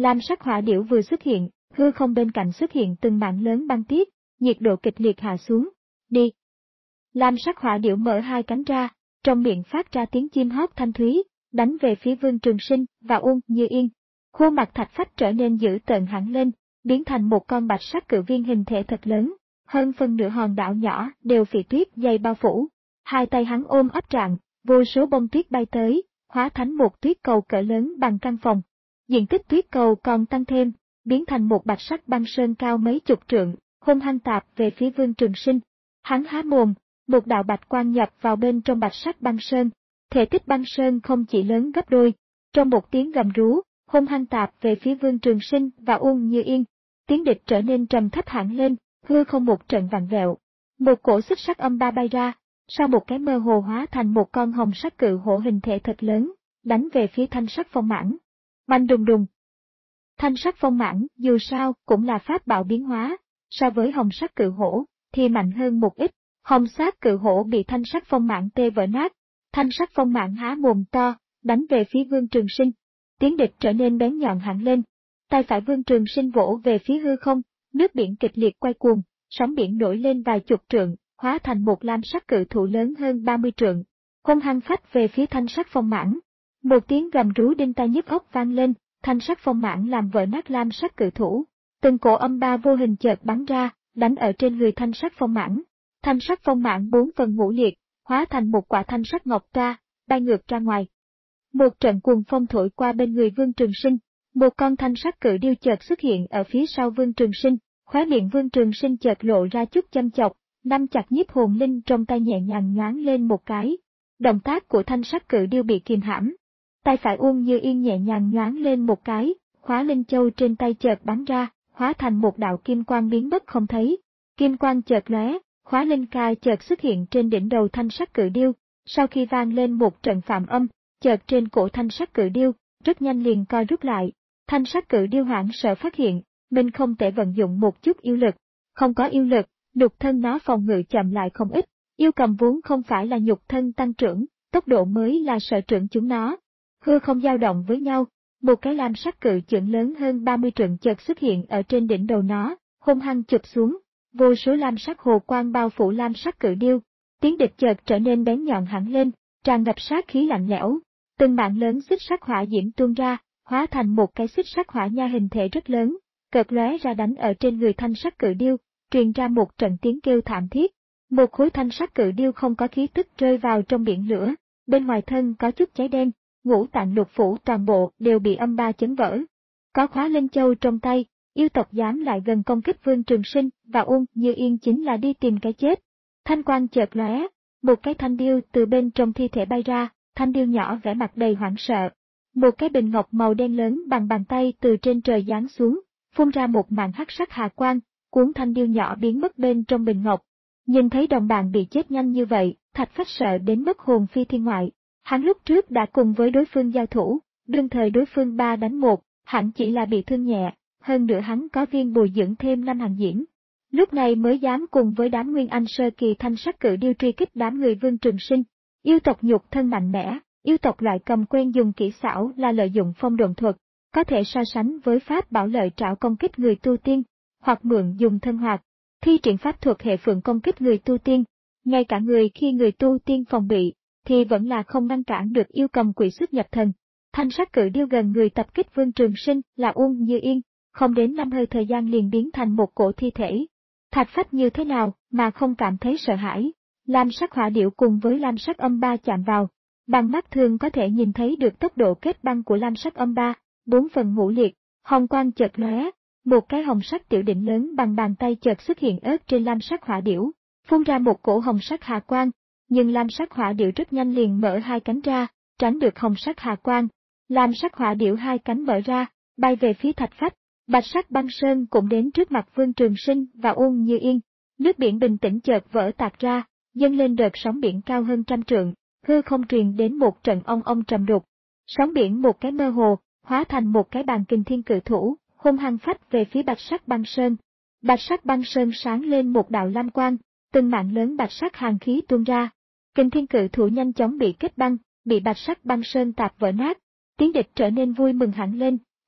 Lam sắc hỏa điểu vừa xuất hiện, hư không bên cạnh xuất hiện từng mảng lớn băng tuyết, nhiệt độ kịch liệt hạ xuống. Đi! Lam sắc hỏa điểu mở hai cánh ra, trong miệng phát ra tiếng chim hót thanh thúy, đánh về phía Vương Trường Sinh và Uông Như Yên. Khuôn mặt Thạch Phách trở nên dữ tợn hẳn lên, biến thành một con bạch sắc cự viên hình thể thật lớn, hơn phân nửa hòn đảo nhỏ đều bị tuyết dày bao phủ. Hai tay hắn ôm ấp trạng, vô số bông tuyết bay tới, hóa thành một tuyết cầu cỡ lớn bằng căn phòng. Diện tích tuyết cầu còn tăng thêm, biến thành một bạch sắc băng sơn cao mấy chục trượng, hung hăng tạp về phía Vương Trường Sinh. Hắn há mồm, một đạo bạch quang nhập vào bên trong bạch sắc băng sơn. Thể tích băng sơn không chỉ lớn gấp đôi, trong một tiếng gầm rú, hung hăng tạp về phía Vương Trường Sinh và Uông Như Yên. Tiếng địch trở nên trầm thấp hẳn lên, hư không một trận vặn vẹo. Một cổ xích sắc âm ba bay ra, sau một cái mơ hồ hóa thành một con hồng sắc cự hổ hình thể thật lớn, đánh về phía thanh sắc phong mãng. Oanh đùng đùng. Thanh sắc phong mãng dù sao cũng là pháp bảo biến hóa, so với hồng sắc cự hổ thì mạnh hơn một ít. Hồng sắc cự hổ bị thanh sắc phong mãng tê vỡ nát, thanh sắc phong mãng há mồm to, đánh về phía Vương Trường Sinh. Tiếng địch trở nên bén nhọn hẳn lên. Tay phải Vương Trường Sinh vỗ về phía hư không, nước biển kịch liệt quay cuồng, sóng biển nổi lên vài chục trượng, hóa thành một lam sắc cự thụ lớn hơn ba mươi trượng, hung hăng phách về phía thanh sắc phong mãng. Một tiếng gầm rú đinh tai nhức óc vang lên, thanh sắc phong mãng làm vỡ nát lam sắc cự thủ. Từng cổ âm ba vô hình chợt bắn ra, đánh ở trên người thanh sắc phong mãng. Thanh sắc phong mãng bốn phần ngũ liệt, hóa thành một quả thanh sắc ngọc tra, bay ngược ra ngoài. Một trận cuồng phong thổi qua bên người Vương Trường Sinh, một con thanh sắc cự điêu chợt xuất hiện ở phía sau Vương Trường Sinh, khóe miệng Vương Trường Sinh chợt lộ ra chút châm chọc, nắm chặt nhiếp hồn linh trong tay nhẹ nhàng nhoáng lên một cái. Động tác của thanh sắc cự điêu bị kìm hãm. Tay phải Uông Như Yên nhẹ nhàng nhoáng lên một cái, khóa linh châu trên tay chợt bắn ra, hóa thành một đạo kim quang biến mất không thấy. Kim quang chợt lóe, khóa linh ca chợt xuất hiện trên đỉnh đầu thanh sắc cự điêu, sau khi vang lên một trận phạm âm, chợt trên cổ thanh sắc cự điêu, rất nhanh liền co rút lại. Thanh sắc cự điêu hoảng sợ phát hiện, mình không thể vận dụng một chút yêu lực. Không có yêu lực, nhục thân nó phòng ngự chậm lại không ít. Yêu cầm vốn không phải là nhục thân tăng trưởng, tốc độ mới là sở trưởng chúng nó. Hư không dao động với nhau, một cái lam sắc cự chưởng lớn hơn ba mươi trượng chợt xuất hiện ở trên đỉnh đầu nó, hung hăng chụp xuống. Vô số lam sắc hồ quang bao phủ lam sắc cự điêu, tiếng địch chợt trở nên bén nhọn hẳn lên, tràn ngập sát khí lạnh lẽo. Từng mạng lớn xích sắc hỏa diễm tuôn ra, hóa thành một cái xích sắc hỏa nha hình thể rất lớn, cợt lóe ra đánh ở trên người thanh sắc cự điêu, truyền ra một trận tiếng kêu thảm thiết. Một khối thanh sắc cự điêu không có khí tức rơi vào trong biển lửa, bên ngoài thân có chút cháy đen, ngũ tạng lục phủ toàn bộ đều bị âm ba chấn vỡ. Có khóa linh châu trong tay, yêu tộc dám lại gần công kích Vương Trường Sinh và Uông Như Yên chính là đi tìm cái chết. Thanh quang chợt lóe, một cái thanh điêu từ bên trong thi thể bay ra, thanh điêu nhỏ vẻ mặt đầy hoảng sợ. Một cái bình ngọc màu đen lớn bằng bàn tay từ trên trời giáng xuống, phun ra một màn hắc sắc hà quang, cuốn thanh điêu nhỏ biến mất bên trong bình ngọc. Nhìn thấy đồng bạn bị chết nhanh như vậy, Thạch Phách sợ đến mất hồn phi thiên ngoại. Hắn lúc trước đã cùng với đối phương giao thủ, đương thời đối phương ba đánh một, hẳn chỉ là bị thương nhẹ, hơn nữa hắn có viên bồi dưỡng thêm năm hàng diễm. Lúc này mới dám cùng với đám Nguyên Anh sơ kỳ thanh sắc cự điêu truy kích đám người Vương Trường Sinh. Yêu tộc nhục thân mạnh mẽ, yêu tộc loại cầm quen dùng kỹ xảo là lợi dụng phong độn thuật, có thể so sánh với pháp bảo lợi trảo công kích người tu tiên, hoặc mượn dùng thân hoạt, thi triển pháp thuật hệ phượng công kích người tu tiên. Ngay cả người khi người tu tiên phòng bị, thì vẫn là không ngăn cản được yêu cầm quỷ xuất nhập thần. Thanh sắc cự điêu gần người tập kích Vương Trường Sinh là Uông Như Yên, không đến năm hơi thời gian liền biến thành một cổ thi thể. Thạch Phách như thế nào mà không cảm thấy sợ hãi? Lam sắc hỏa điểu cùng với lam sắc âm ba chạm vào, bằng mắt thường có thể nhìn thấy được tốc độ kết băng của lam sắc âm ba, bốn phần ngũ liệt, hồng quang chợt lóe, một cái hồng sắc tiểu đỉnh lớn bằng bàn tay chợt xuất hiện ớt trên lam sắc hỏa điểu, phun ra một cổ hồng sắc hà quang, nhưng lam sắc hỏa điểu rất nhanh liền mở hai cánh ra, tránh được hồng sắc hà quang. Lam sắc hỏa điểu hai cánh mở ra, bay về phía Thạch Phách. Bạch sắc băng sơn cũng đến trước mặt Vương Trường Sinh và Uông Như Yên. Nước biển bình tĩnh chợt vỡ tạc ra, dâng lên đợt sóng biển cao hơn trăm trượng, hư không truyền đến một trận ong ong trầm đục. Sóng biển một cái mơ hồ, hóa thành một cái bàn kình thiên cự thủ, hung hăng phách về phía bạch sắc băng sơn. Bạch sắc băng sơn sáng lên một đạo lam quang, từng mảng lớn bạch sắc hàn khí tuôn ra. Kình thiên cự thủ nhanh chóng bị kết băng, bị bạch sắc băng sơn tạp vỡ nát. Tiếng địch trở nên vui mừng hẳn lên,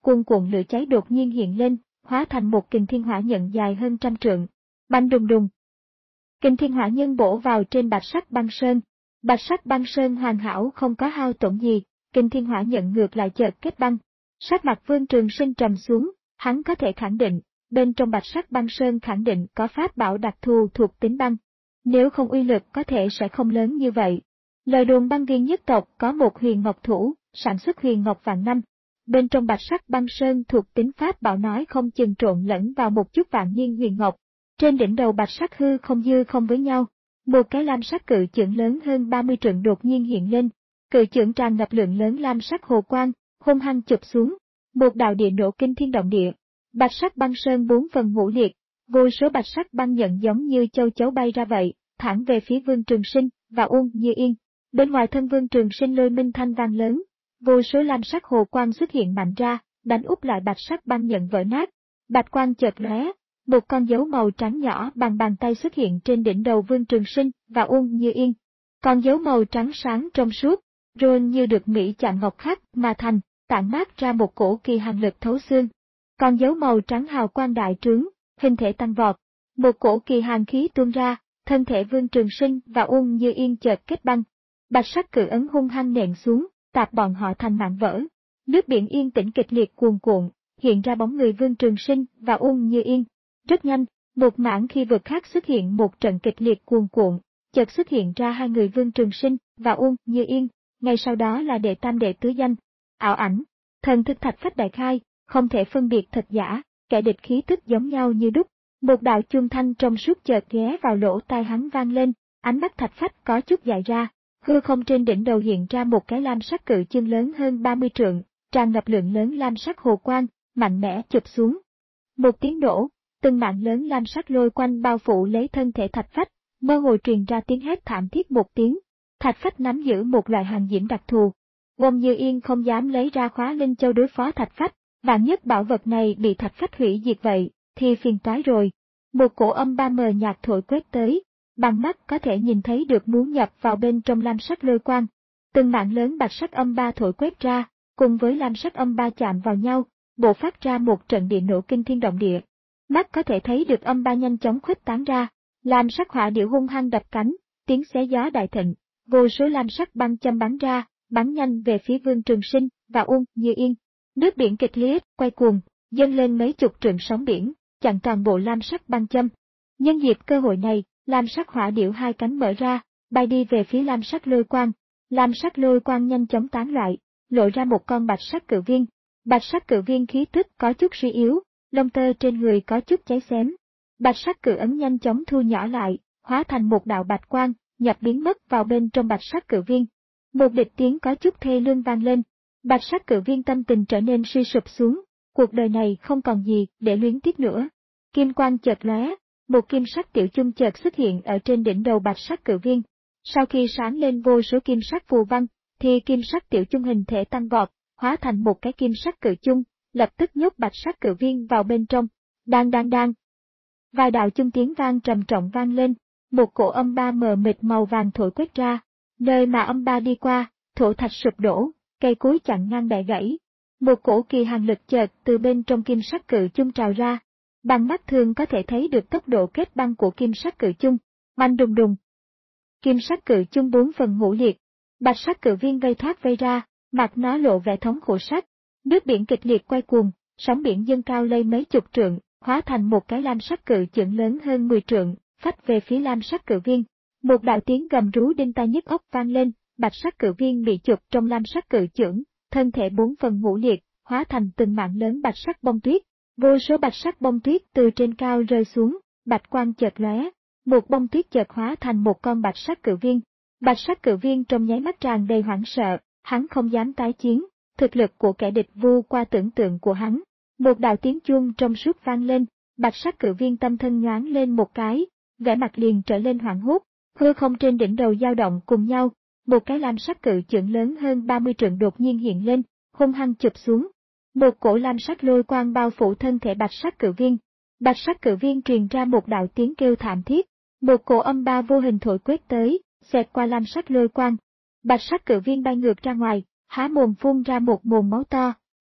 cuồn cuộn lửa cháy đột nhiên hiện lên, hóa thành một kình thiên hỏa nhận dài hơn trăm trượng. Bành đùng đùng. Kình thiên hỏa nhân bổ vào trên bạch sắc băng sơn. Bạch sắc băng sơn hoàn hảo không có hao tổn gì, kình thiên hỏa nhận ngược lại chợt kết băng. Sắc mặt Vương Trường Sinh trầm xuống, hắn có thể khẳng định, bên trong bạch sắc băng sơn khẳng định có pháp bảo đặc thù thuộc tính băng. Nếu không uy lực có thể sẽ không lớn như vậy. Lời đồn băng viên nhất tộc có một huyền ngọc thủ, sản xuất huyền ngọc vạn năm. Bên trong bạch sắc băng sơn thuộc tính pháp bảo nói không chừng trộn lẫn vào một chút vạn niên huyền ngọc. Trên đỉnh đầu bạch sắc hư không dư không với nhau, một cái lam sắc cự chưởng lớn hơn ba mươi trượng đột nhiên hiện lên. Cự chưởng tràn ngập lượng lớn lam sắc hồ quang, hung hăng chụp xuống. Một đạo địa nổ kinh thiên động địa. Bạch sắc băng sơn bốn phần ngũ liệt, vô số bạch sắc băng nhận giống như châu chấu bay ra vậy, thẳng về phía Vương Trường Sinh và Uông Như Yên. Bên ngoài thân Vương Trường Sinh lôi minh thanh vang lớn, vô số lam sắc hồ quang xuất hiện mạnh ra, đánh úp lại bạch sắc băng nhận vỡ nát. Bạch quang chợt lóe, một con dấu màu trắng nhỏ bằng bàn tay xuất hiện trên đỉnh đầu Vương Trường Sinh và Uông Như Yên. Con dấu màu trắng sáng trong suốt, rồi như được mỹ chạm ngọc khắc mà thành, tản mát ra một cổ kỳ hành lực thấu xương. Con dấu màu trắng hào quang đại trướng, hình thể tăng vọt, một cổ kỳ hàn khí tuôn ra, thân thể Vương Trường Sinh và Uông Như Yên chợt kết băng. Bạch sắc cự ấn hung hăng nện xuống, tạp bọn họ thành mảnh vỡ. Nước biển yên tĩnh kịch liệt cuồn cuộn, hiện ra bóng người Vương Trường Sinh và Uông Như Yên. Rất nhanh, một mảng khi vực khác xuất hiện một trận kịch liệt cuồn cuộn, chợt xuất hiện ra hai người Vương Trường Sinh và Uông Như Yên, ngay sau đó là đệ tam đệ tứ danh. Ảo ảnh, thần thức thạch phách đại khai, không thể phân biệt thật giả, kẻ địch khí tức giống nhau như đúc. Một đạo chuông thanh trong suốt chợt ghé vào lỗ tai hắn vang lên, ánh mắt thạch phách có chút dại ra, hư không trên đỉnh đầu hiện ra một cái lam sắc cự chương lớn hơn ba mươi trượng, tràn ngập lượng lớn lam sắc hồ quang, mạnh mẽ chụp xuống. Một tiếng nổ, từng mạng lớn lam sắc lôi quanh bao phủ lấy thân thể thạch phách, mơ hồ truyền ra tiếng hét thảm thiết một tiếng. Thạch phách nắm giữ một loại hàng diễm đặc thù. Uông Như Yên không dám lấy ra khóa linh châu đối phó thạch phách, vạn nhất bảo vật này bị thạch phách hủy diệt vậy, thì phiền toái rồi. Một cổ âm ba mờ nhạt thổi quét tới, bằng mắt có thể nhìn thấy được muốn nhập vào bên trong lam sắc lôi quang. Từng mạng lớn bạch sắc âm ba thổi quét ra, cùng với lam sắc âm ba chạm vào nhau, bộc phát ra một trận địa nổ kinh thiên động địa. Mắt có thể thấy được âm ba nhanh chóng khuếch tán ra, lam sắc hỏa điểu hung hăng đập cánh, tiếng xé gió đại thịnh, vô số lam sắc băng châm bắn ra, bắn nhanh về phía Vương Trường Sinh và Uông Như Yên. Nước biển kịch liệt quay cuồng, dâng lên mấy chục trượng sóng biển, chặn toàn bộ lam sắc băng châm. Nhân dịp cơ hội này, lam sắc hỏa điểu hai cánh mở ra, bay đi về phía lam sắc lôi quang. Lam sắc lôi quang nhanh chóng tán lại, lộ ra một con bạch sắc cự viên. Bạch sắc cự viên khí tức có chút suy yếu, lông tơ trên người có chút cháy xém. Bạch sắc cự ấn nhanh chóng thu nhỏ lại, hóa thành một đạo bạch quang, nhập biến mất vào bên trong bạch sắc cự viên. Một địch tiếng có chút thê lương vang lên. Bạch sắc cự viên tâm tình trở nên suy sụp xuống, cuộc đời này không còn gì để luyến tiếc nữa. Kim quang chợt lóe, một kim sắc tiểu chung chợt xuất hiện ở trên đỉnh đầu bạch sắc cự viên. Sau khi sáng lên vô số kim sắc phù văn, thì kim sắc tiểu chung hình thể tăng vọt, hóa thành một cái kim sắc cự chung, lập tức nhốt bạch sắc cự viên vào bên trong. Đang đang đang. Vài đạo chung tiếng vang trầm trọng vang lên, một cổ âm ba mờ mịt màu vàng thổi quét ra, nơi mà âm ba đi qua, thổ thạch sụp đổ, cây cối chặn ngang bẻ gãy. Một cổ kỳ hàn lực chợt từ bên trong kim sắc cự chung trào ra. Bằng mắt thường có thể thấy được tốc độ kết băng của kim sắc cự chung. Oanh đùng đùng. Kim sắc cự chung bốn phần ngũ liệt. Bạch sắc cự viên vây thoát vây ra, mặt nó lộ vẻ thống khổ sắc. Nước biển kịch liệt quay cuồng, sóng biển dâng cao lên mấy chục trượng, hóa thành một cái lam sắc cự chưởng lớn hơn mười trượng, phách về phía lam sắc cự viên. Một đạo tiếng gầm rú đinh tai nhức óc vang lên, bạch sắc cự viên bị chụp trong lam sắc cự chưởng, thân thể bốn phần ngũ liệt, hóa thành từng mảng lớn bạch sắc bông tuyết. Vô số bạch sắc bông tuyết từ trên cao rơi xuống, bạch quang chợt lóe, một bông tuyết chợt hóa thành một con bạch sắc cự viên. Bạch sắc cự viên trong nháy mắt tràn đầy hoảng sợ, hắn không dám tái chiến, thực lực của kẻ địch vu qua tưởng tượng của hắn. Một đạo tiếng chuông trong suốt vang lên, bạch sắc cự viên tâm thân nhoáng lên một cái, vẻ mặt liền trở lên hoảng hốt, hư không trên đỉnh đầu dao động cùng nhau, một cái lam sắc cự chưởng lớn hơn ba mươi trượng đột nhiên hiện lên, hung hăng chụp xuống. Một cổ lam sắc lôi quang bao phủ thân thể bạch sắc cự viên. Bạch sắc cự viên truyền ra một đạo tiếng kêu thảm thiết, một cổ âm ba vô hình thổi quét tới, xẹt qua lam sắc lôi quang. Bạch sắc cự viên bay ngược ra ngoài, há mồm phun ra một mồm máu to,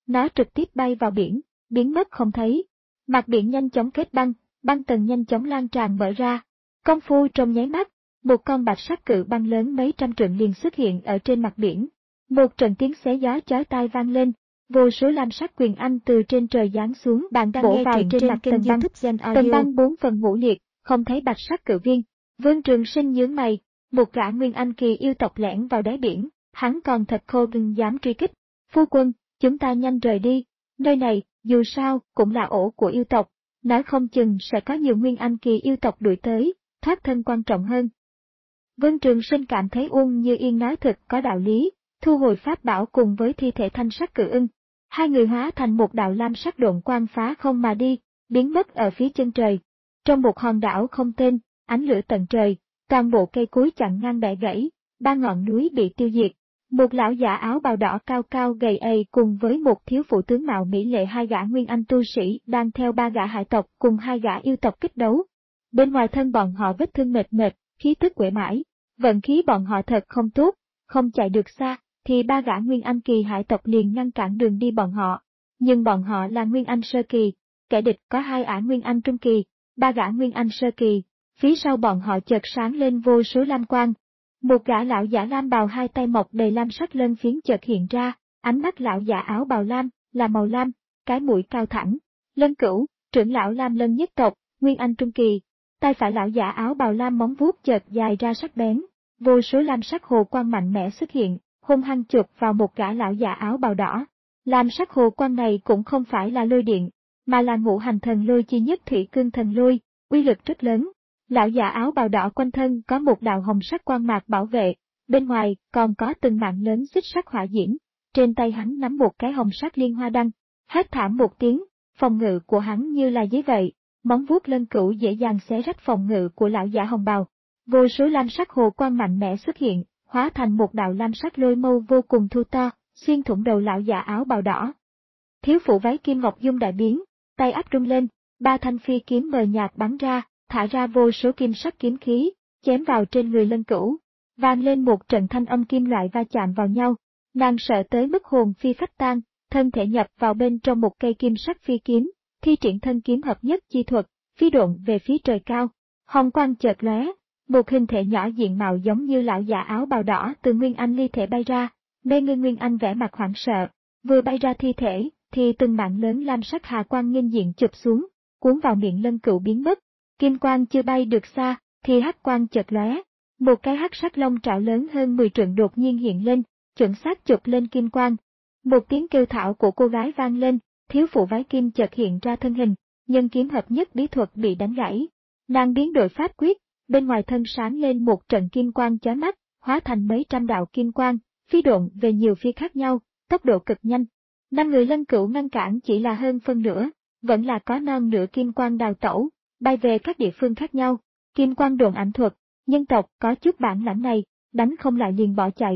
nó trực tiếp bay vào biển, biến mất không thấy. Mặt biển nhanh chóng kết băng, băng tầng nhanh chóng lan tràn mở ra. Công phu trong nháy mắt, một con bạch sắc cự băng lớn mấy trăm trượng liền xuất hiện ở trên mặt biển. Một trận tiếng xé gió chói tai vang lên, vô số lam sắc quyền anh từ trên trời giáng xuống, bạn đang nghe truyện trên mặt tầng băng. Tầng băng bốn phần ngũ liệt, không thấy bạch sắc cự viên. Vương Trường Sinh nhướng mày, một gã nguyên anh kỳ yêu tộc lẻn vào đáy biển, hắn còn thật khô gừng dám truy kích. Phu quân, chúng ta nhanh rời đi, nơi này, dù sao, cũng là ổ của yêu tộc, nói không chừng sẽ có nhiều nguyên anh kỳ yêu tộc đuổi tới, thoát thân quan trọng hơn. Vương Trường Sinh cảm thấy Uông Như Yên nói thật có đạo lý, thu hồi pháp bảo cùng với thi thể thanh sắc cự ưng. Hai người hóa thành một đạo lam sắc độn quang phá không mà đi, biến mất ở phía chân trời. Trong một hòn đảo không tên, ánh lửa tận trời, toàn bộ cây cối chặn ngang bẻ gãy, ba ngọn núi bị tiêu diệt. Một lão giả áo bào đỏ cao cao gầy ầy cùng với một thiếu phụ tướng mạo mỹ lệ hai gã nguyên anh tu sĩ đang theo ba gã hải tộc cùng hai gã yêu tộc kích đấu. Bên ngoài thân bọn họ vết thương mệt mệt, khí tức uể mãi, vận khí bọn họ thật không tốt, không chạy được xa, thì ba gã nguyên anh kỳ hải tộc liền ngăn cản đường đi bọn họ. Nhưng bọn họ là nguyên anh sơ kỳ, kẻ địch có hai ả nguyên anh trung kỳ, ba gã nguyên anh sơ kỳ, phía sau bọn họ chợt sáng lên vô số lam quang. Một gã lão giả lam bào hai tay mọc đầy lam sắc lân phiến chợt hiện ra, ánh mắt lão giả áo bào lam, là màu lam, cái mũi cao thẳng. Lân Cửu, trưởng lão lam lân nhất tộc, nguyên anh trung kỳ, tay phải lão giả áo bào lam móng vuốt chợt dài ra sắc bén, vô số lam sắc hồ quang mạnh mẽ xuất hiện, hung hăng chụp vào một gã lão giả áo bào đỏ. Lam sắc hồ quang này cũng không phải là lôi điện, mà là ngũ hành thần lôi chi nhất thủy cương thần lôi, uy lực rất lớn. Lão giả áo bào đỏ quanh thân có một đạo hồng sắc quang mạc bảo vệ, bên ngoài còn có từng mạng lớn xích sắc hỏa diễm, trên tay hắn nắm một cái hồng sắc liên hoa đăng, hét thảm một tiếng, phòng ngự của hắn như là giấy vậy, móng vuốt Lân Cửu dễ dàng xé rách phòng ngự của lão giả hồng bào. Vô số lam sắc hồ quang mạnh mẽ xuất hiện, hóa thành một đạo lam sắc lôi mâu vô cùng thu to, xuyên thủng đầu lão giả áo bào đỏ. Thiếu phụ váy kim ngọc dung đại biến, tay áp rung lên, ba thanh phi kiếm mờ nhạt bắn ra, thả ra vô số kim sắc kiếm khí, chém vào trên người Lân Cửu, vang lên một trận thanh âm kim loại va chạm vào nhau. Nàng sợ tới mức hồn phi phách tan, thân thể nhập vào bên trong một cây kim sắc phi kiếm, thi triển thân kiếm hợp nhất chi thuật, phi độn về phía trời cao. Hồng quang chợt lóe, một hình thể nhỏ diện mạo giống như lão giả áo bào đỏ từ Nguyên Anh ly thể bay ra, mê ngư Nguyên Anh vẻ mặt hoảng sợ, vừa bay ra thi thể, thì từng mạng lớn lam sắc hà quang nghênh diện chụp xuống, cuốn vào miệng Lân Cửu biến mất. Kim quang chưa bay được xa, thì hắc quang chợt lóe, một cái hắc sắc long trảo lớn hơn mười trượng đột nhiên hiện lên, chuẩn xác chụp lên kim quang. Một tiếng kêu thảm của cô gái vang lên, thiếu phụ váy kim chợt hiện ra thân hình, nhân kiếm hợp nhất bí thuật bị đánh gãy. Nàng biến đổi pháp quyết, bên ngoài thân sáng lên một trận kim quang chói mắt, hóa thành mấy trăm đạo kim quang, phi độn về nhiều phía khác nhau, tốc độ cực nhanh. Năm người Lân Cửu ngăn cản chỉ là hơn phân nửa, vẫn là có non nửa kim quang đào tẩu, bay về các địa phương khác nhau. Kim quang đồn ảnh thuật, nhân tộc có chút bản lãnh này, đánh không lại liền bỏ chạy.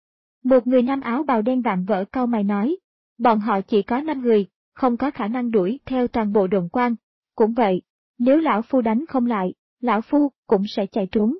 Một người nam áo bào đen vạm vỡ cau mày nói, bọn họ chỉ có năm người, không có khả năng đuổi theo toàn bộ đồn quang. Cũng vậy, nếu lão phu đánh không lại, lão phu cũng sẽ chạy trốn.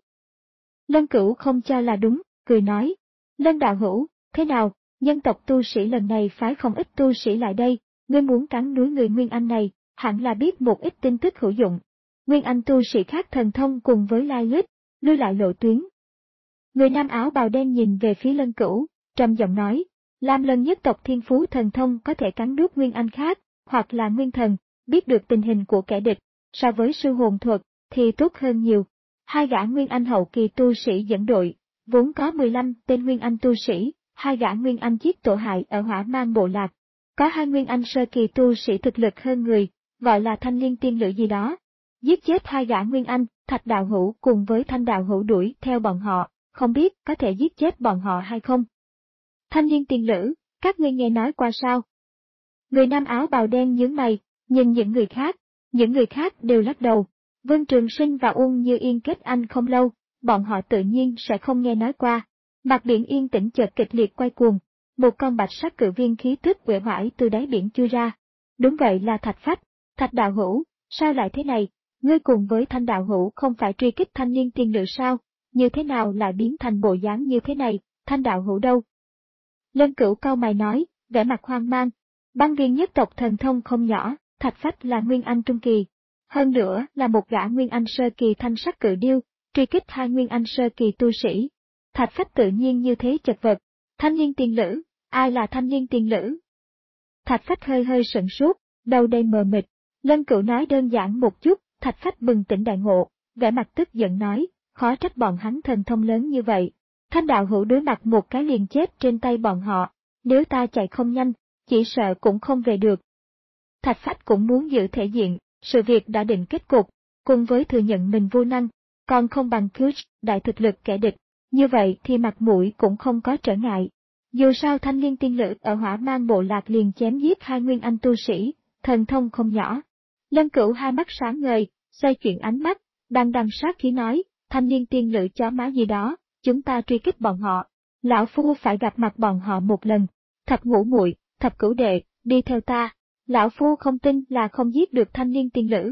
Lân Cửu không cho là đúng, cười nói, Lân đạo hữu, thế nào, nhân tộc tu sĩ lần này phái không ít tu sĩ lại đây, ngươi muốn cắn núi người Nguyên Anh này, hẳn là biết một ít tin tức hữu dụng. Nguyên Anh tu sĩ khác thần thông cùng với lai lịch, lui lại lộ tuyến. Người nam áo bào đen nhìn về phía Lân Cửu, trầm giọng nói, Lam Lân nhất tộc thiên phú thần thông có thể cắn nuốt Nguyên Anh khác, hoặc là Nguyên Thần, biết được tình hình của kẻ địch, so với sư hồn thuật, thì tốt hơn nhiều. Hai gã Nguyên Anh hậu kỳ tu sĩ dẫn đội, vốn có mười lăm tên Nguyên Anh tu sĩ, hai gã Nguyên Anh giết tổ hại ở Hỏa Mang bộ lạc. Có hai Nguyên Anh sơ kỳ tu sĩ thực lực hơn người, gọi là thanh liên tiên lữ gì đó. Giết chết hai gã Nguyên Anh, Thạch đạo hữu cùng với Thanh đạo hữu đuổi theo bọn họ, không biết có thể giết chết bọn họ hay không. Thanh liên tiên lữ, các ngươi nghe nói qua sao? Người nam áo bào đen nhướng mày, nhìn những người khác, những người khác đều lắc đầu. Vương Trường Sinh và Uông Như Yên kết anh không lâu, bọn họ tự nhiên sẽ không nghe nói qua. Mặt biển yên tĩnh chợt kịch liệt quay cuồng, một con bạch sắc cự viên khí tức uể oải từ đáy biển chui ra. Đúng vậy là Thạch Phách, Thạch đạo hữu, sao lại thế này? Ngươi cùng với Thanh đạo hữu không phải truy kích thanh niên tiên nữ sao? Như thế nào lại biến thành bộ dáng như thế này? Thanh đạo hữu đâu? Lân Cửu cau mày nói, vẻ mặt hoang mang. Băng viên nhất tộc thần thông không nhỏ, Thạch Phách là Nguyên Anh Trung Kỳ. Hơn nữa là một gã Nguyên Anh Sơ Kỳ thanh sắc cự điêu, truy kích hai Nguyên Anh Sơ Kỳ tu sĩ. Thạch Phách tự nhiên như thế chật vật. Thanh Liên Tiên Lữ, ai là Thanh Liên Tiên Lữ? Thạch Phách hơi hơi sững sốt, đầu đầy mờ mịt. Lân Cửu nói đơn giản một chút, Thạch Phách bừng tỉnh đại ngộ, vẻ mặt tức giận nói, khó trách bọn hắn thần thông lớn như vậy. Thanh đạo hữu đối mặt một cái liền chết trên tay bọn họ, nếu ta chạy không nhanh, chỉ sợ cũng không về được. Thạch Phách cũng muốn giữ thể diện, sự việc đã định kết cục, cùng với thừa nhận mình vô năng, còn không bằng cứu đại thực lực kẻ địch, như vậy thì mặt mũi cũng không có trở ngại. Dù sao Thanh Liên Tiên Lữ ở Hỏa Mang bộ lạc liền chém giết hai Nguyên Anh tu sĩ, thần thông không nhỏ. Lân Cửu hai mắt sáng ngời, xoay chuyển ánh mắt, đằng đằng sát khí nói, Thanh Liên Tiên Lữ chó má gì đó, chúng ta truy kích bọn họ. Lão Phu phải gặp mặt bọn họ một lần. Thập ngũ muội, thập cửu đệ, đi theo ta. Lão Phu không tin là không giết được Thanh Liên Tiên Lữ.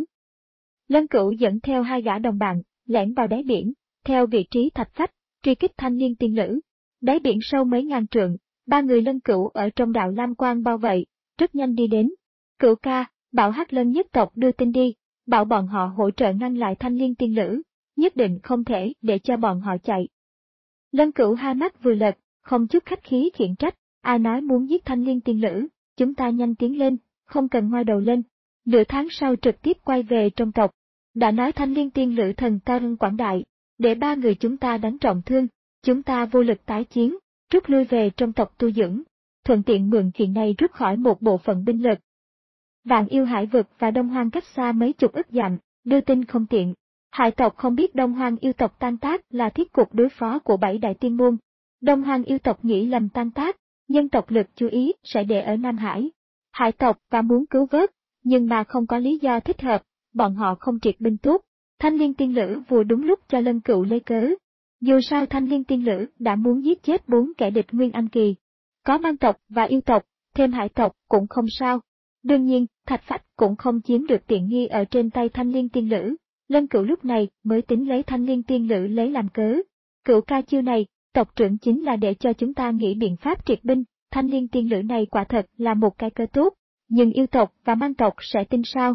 Lân Cửu dẫn theo hai gã đồng bạn, lẻn vào đáy biển, theo vị trí Thạch Phách, truy kích Thanh Liên Tiên Lữ. Đáy biển sâu mấy ngàn trượng, ba người Lân Cửu ở trong đạo lam quang bao vây, rất nhanh đi đến. Cửu ca, bảo Hắc Lân nhất tộc đưa tin đi, bảo bọn họ hỗ trợ ngăn lại Thanh Liên Tiên Lữ, nhất định không thể để cho bọn họ chạy. Lân Cửu hai mắt vừa lật, không chút khách khí khiển trách, ai nói muốn giết Thanh Liên Tiên Lữ, chúng ta nhanh tiến lên, không cần ngoai đầu lên. Nửa tháng sau trực tiếp quay về trong tộc, đã nói Thanh Liên Tiên Lữ thần cao hơn quảng đại, để ba người chúng ta đánh trọng thương, chúng ta vô lực tái chiến, rút lui về trong tộc tu dưỡng, thuận tiện mượn chuyện này rút khỏi một bộ phận binh lực. Vạn Yêu Hải Vực và Đông Hoang cách xa mấy chục ức dặm, đưa tin không tiện. Hải tộc không biết Đông Hoang yêu tộc tan tác là thiết cục đối phó của bảy đại tiên môn. Đông Hoang yêu tộc nghĩ lầm tan tác, nhân tộc lực chú ý sẽ để ở Nam Hải. Hải tộc và muốn cứu vớt, nhưng mà không có lý do thích hợp, bọn họ không triệt binh tốt. Thanh Liên Tiên Lữ vừa đúng lúc cho Lân Cửu lấy cớ. Dù sao Thanh Liên Tiên Lữ đã muốn giết chết bốn kẻ địch Nguyên Anh Kỳ. Có mang tộc và yêu tộc, thêm hải tộc cũng không sao. Đương nhiên, Thạch Phách cũng không chiếm được tiện nghi ở trên tay Thanh Liên Tiên Lữ. Lân Cửu lúc này mới tính lấy Thanh Liên Tiên Lữ lấy làm cớ. Cửu ca chiêu này, tộc trưởng chính là để cho chúng ta nghĩ biện pháp triệt binh, Thanh Liên Tiên Lữ này quả thật là một cái cớ tốt, nhưng yêu tộc và mang tộc sẽ tin sao?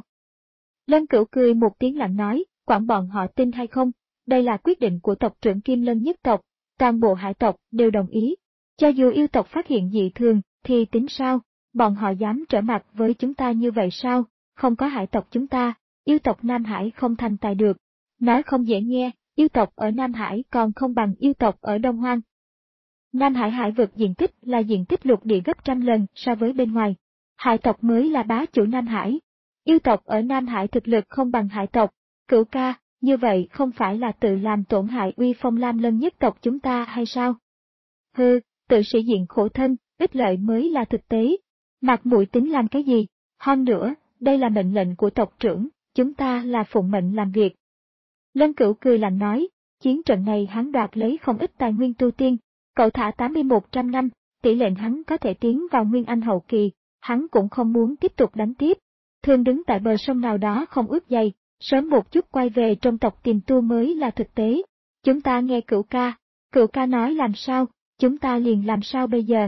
Lân Cửu cười một tiếng lạnh nói, quản bọn họ tin hay không, đây là quyết định của tộc trưởng Kim Lân nhất tộc, toàn bộ hải tộc đều đồng ý. Cho dù yêu tộc phát hiện dị thường, thì tính sao, bọn họ dám trở mặt với chúng ta như vậy sao, không có hải tộc chúng ta, yêu tộc Nam Hải không thành tài được. Nói không dễ nghe, yêu tộc ở Nam Hải còn không bằng yêu tộc ở Đông Hoang. Nam Hải hải vực diện tích là diện tích lục địa gấp trăm lần so với bên ngoài. Hải tộc mới là bá chủ Nam Hải. Yêu tộc ở Nam Hải thực lực không bằng hải tộc. Cửu ca, như vậy không phải là tự làm tổn hại uy phong Lam Lân nhất tộc chúng ta hay sao? Hừ, tự sĩ diện khổ thân, ích lợi mới là thực tế. Mặt mũi tính làm cái gì? Hơn nữa, đây là mệnh lệnh của tộc trưởng, chúng ta là phụng mệnh làm việc. Lân Cửu cười lạnh nói, chiến trận này hắn đoạt lấy không ít tài nguyên tu tiên, cậu thả tám mươi một trăm năm, tỷ lệ hắn có thể tiến vào Nguyên Anh hậu kỳ, hắn cũng không muốn tiếp tục đánh tiếp. Thường đứng tại bờ sông nào đó không ướt giày, sớm một chút quay về trong tộc tìm tu mới là thực tế. Chúng ta nghe Cửu ca, Cửu ca nói làm sao, chúng ta liền làm sao bây giờ?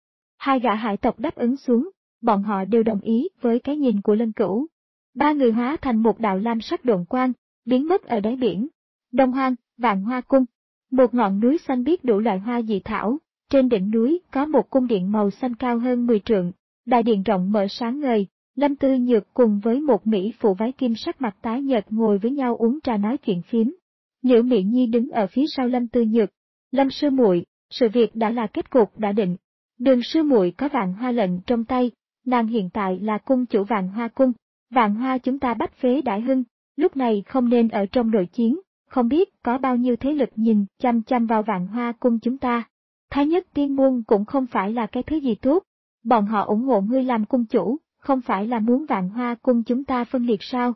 Hai gã hải tộc đáp ứng xuống, bọn họ đều đồng ý với cái nhìn của Lân Cửu. Ba người hóa thành một đạo lam sắc độn quang, biến mất ở đáy biển. Đông Hoang, Vạn Hoa Cung, một ngọn núi xanh biếc đủ loại hoa dị thảo, trên đỉnh núi có một cung điện màu xanh cao hơn mười trượng, đại điện rộng mở sáng ngời. Lâm Tư Nhược cùng với một mỹ phụ váy kim sắc mặt tái nhợt ngồi với nhau uống trà nói chuyện phiếm. Liễu Mỹ Nhi đứng ở phía sau Lâm Tư Nhược. Lâm sư muội, sự việc đã là kết cục đã định. Đường sư muội có Vạn Hoa lệnh trong tay, nàng hiện tại là cung chủ Vạn Hoa cung. Vạn Hoa chúng ta bách phế đại hưng, lúc này không nên ở trong nội chiến, không biết có bao nhiêu thế lực nhìn chăm chăm vào Vạn Hoa cung chúng ta. Thái nhất tiên môn cũng không phải là cái thứ gì tốt, bọn họ ủng hộ ngươi làm cung chủ. Không phải là muốn Vạn Hoa cung chúng ta phân liệt sao?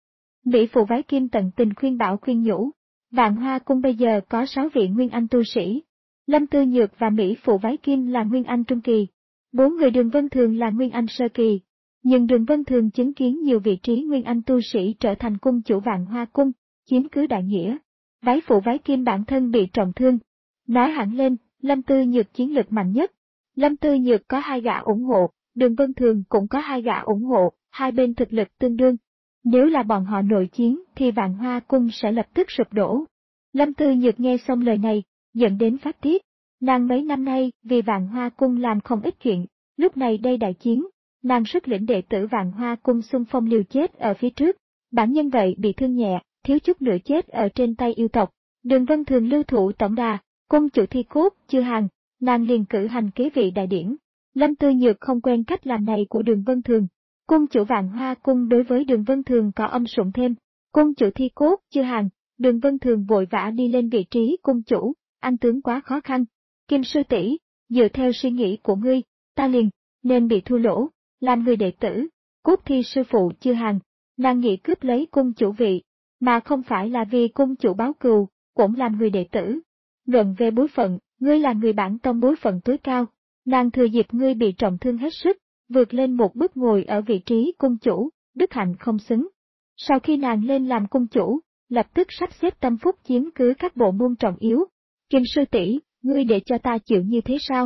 Mỹ phụ váy kim tận tình khuyên bảo khuyên nhủ. Vạn Hoa cung bây giờ có sáu vị Nguyên Anh tu sĩ. Lâm Tư Nhược và Mỹ phụ váy kim là Nguyên Anh trung kỳ. Bốn người Đường Vân Thường là Nguyên Anh sơ kỳ. Nhưng Đường Vân Thường chứng kiến nhiều vị trí Nguyên Anh tu sĩ trở thành cung chủ Vạn Hoa cung, chiếm cứ đại nghĩa. Váy phụ váy kim bản thân bị trọng thương. Nói hẳn lên, Lâm Tư Nhược chiến lực mạnh nhất. Lâm Tư Nhược có hai gã ủng hộ. Đường Vân Thường cũng có hai gã ủng hộ, hai bên thực lực tương đương. Nếu là bọn họ nội chiến thì Vạn Hoa Cung sẽ lập tức sụp đổ. Lâm Tư Nhược nghe xong lời này, dẫn đến phát tiết. Nàng mấy năm nay vì Vạn Hoa Cung làm không ít chuyện, lúc này đây đại chiến, nàng sức lĩnh đệ tử Vạn Hoa Cung xung phong liều chết ở phía trước. Bản nhân vậy bị thương nhẹ, thiếu chút nữa chết ở trên tay yêu tộc. Đường Vân Thường lưu thủ tổng đà, cung chủ thi cốt chưa hàng, nàng liền cử hành kế vị đại điển. Lâm Tư Nhược không quen cách làm này của Đường Vân Thường. Cung chủ Vạn Hoa Cung đối với Đường Vân Thường có âm sủng thêm. Cung chủ thi cốt chưa hàng, Đường Vân Thường vội vã đi lên vị trí cung chủ, anh tướng quá khó khăn. Kim sư tỷ, dựa theo suy nghĩ của ngươi, ta liền nên bị thua lỗ, làm người đệ tử. Cốt thi sư phụ chưa hàng, nàng nghĩ cướp lấy cung chủ vị, mà không phải là vì cung chủ báo cừu, cũng làm người đệ tử. Luận về bối phận, ngươi là người bản tông bối phận tối cao, nàng thừa dịp ngươi bị trọng thương hết sức, vượt lên một bước ngồi ở vị trí cung chủ, đức hạnh không xứng. Sau khi nàng lên làm cung chủ, lập tức sắp xếp tâm phúc chiếm cứ các bộ môn trọng yếu. Kim sư tỷ, ngươi để cho ta chịu như thế sao?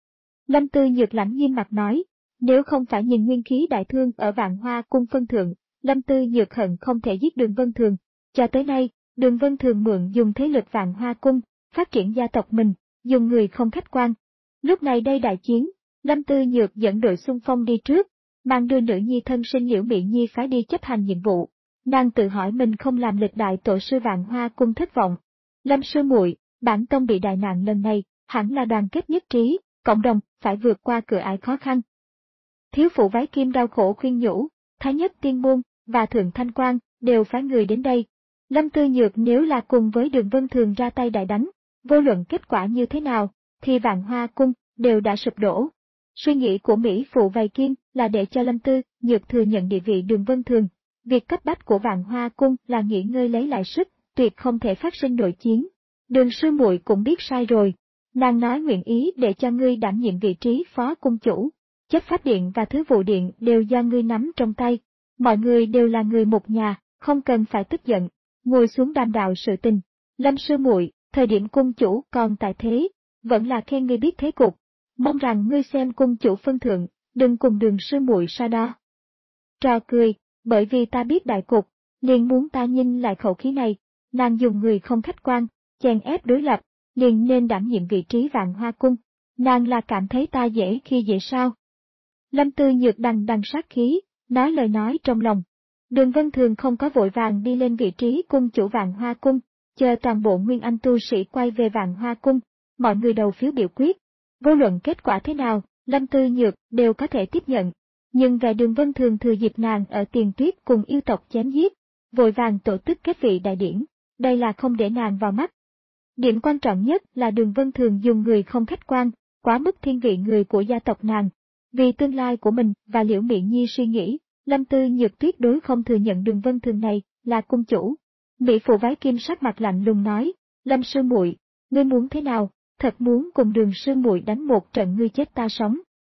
Lâm Tư Nhược lãnh nghiêm mặt nói, nếu không phải nhìn nguyên khí đại thương ở Vạn Hoa Cung phân thượng, Lâm Tư Nhược hận không thể giết Đường Vân Thường. Cho tới nay, Đường Vân Thường mượn dùng thế lực Vạn Hoa Cung, phát triển gia tộc mình, dùng người không khách quan. Lúc này đây đại chiến, Lâm Tư Nhược dẫn đội xung phong đi trước, mang đưa nữ nhi thân sinh Liễu Mị Nhi phái đi chấp hành nhiệm vụ. Nàng tự hỏi mình không làm lịch đại tổ sư Vạn Hoa Cung thất vọng. Lâm sư muội, bản tông bị đại nạn lần này, hẳn là đoàn kết nhất trí, cộng đồng phải vượt qua cửa ải khó khăn. Thiếu phụ Vái Kim đau khổ khuyên nhủ, Thái Nhất Tiên Môn và Thượng Thanh Quan đều phái người đến đây. Lâm Tư Nhược nếu là cùng với Đường Vân Thường ra tay đại đánh, vô luận kết quả như thế nào, thì Vạn Hoa Cung đều đã sụp đổ. Suy nghĩ của Mỹ phụ Vài Kim là để cho Lâm Tư Nhược thừa nhận địa vị Đường Vân Thường. Việc cấp bách của Vạn Hoa Cung là nghỉ ngơi lấy lại sức, tuyệt không thể phát sinh nội chiến. Đường sư muội cũng biết sai rồi. Nàng nói nguyện ý để cho ngươi đảm nhiệm vị trí phó cung chủ. Chấp pháp điện và thứ vụ điện đều do ngươi nắm trong tay. Mọi người đều là người một nhà, không cần phải tức giận. Ngồi xuống đàm đạo sự tình. Lâm sư muội, thời điểm cung chủ còn tại thế, vẫn là khen ngươi biết thế cục. Mong rằng ngươi xem cung chủ phân thượng, đừng cùng Đường sư muội so đo. Trò cười, bởi vì ta biết đại cục, liền muốn ta nhìn lại khẩu khí này, nàng dùng người không khách quan, chèn ép đối lập, liền nên đảm nhiệm vị trí Vạn Hoa Cung. Nàng là cảm thấy ta dễ khi dễ sao? Lâm Tư Nhược đằng đằng sát khí, nói lời nói trong lòng. Đường Vân Thường không có vội vàng đi lên vị trí cung chủ Vạn Hoa Cung, chờ toàn bộ Nguyên Anh tu sĩ quay về Vạn Hoa Cung, mọi người đầu phiếu biểu quyết. Vô luận kết quả thế nào, Lâm Tư Nhược đều có thể tiếp nhận. Nhưng về Đường Vân Thường thừa dịp nàng ở Tiền Tuyết cùng yêu tộc chém giết, vội vàng tổ chức kết vị đại điển, đây là không để nàng vào mắt. Điểm quan trọng nhất là Đường Vân Thường dùng người không khách quan, quá mức thiên vị người của gia tộc nàng. Vì tương lai của mình và Liễu Mị Nhi suy nghĩ, Lâm Tư Nhược tuyệt đối không thừa nhận Đường Vân Thường này là cung chủ. Mỹ phụ Vái Kim sắc mặt lạnh lùng nói, Lâm sư muội, ngươi muốn thế nào, thật muốn cùng Đường sư muội đánh một trận ngươi chết ta sống.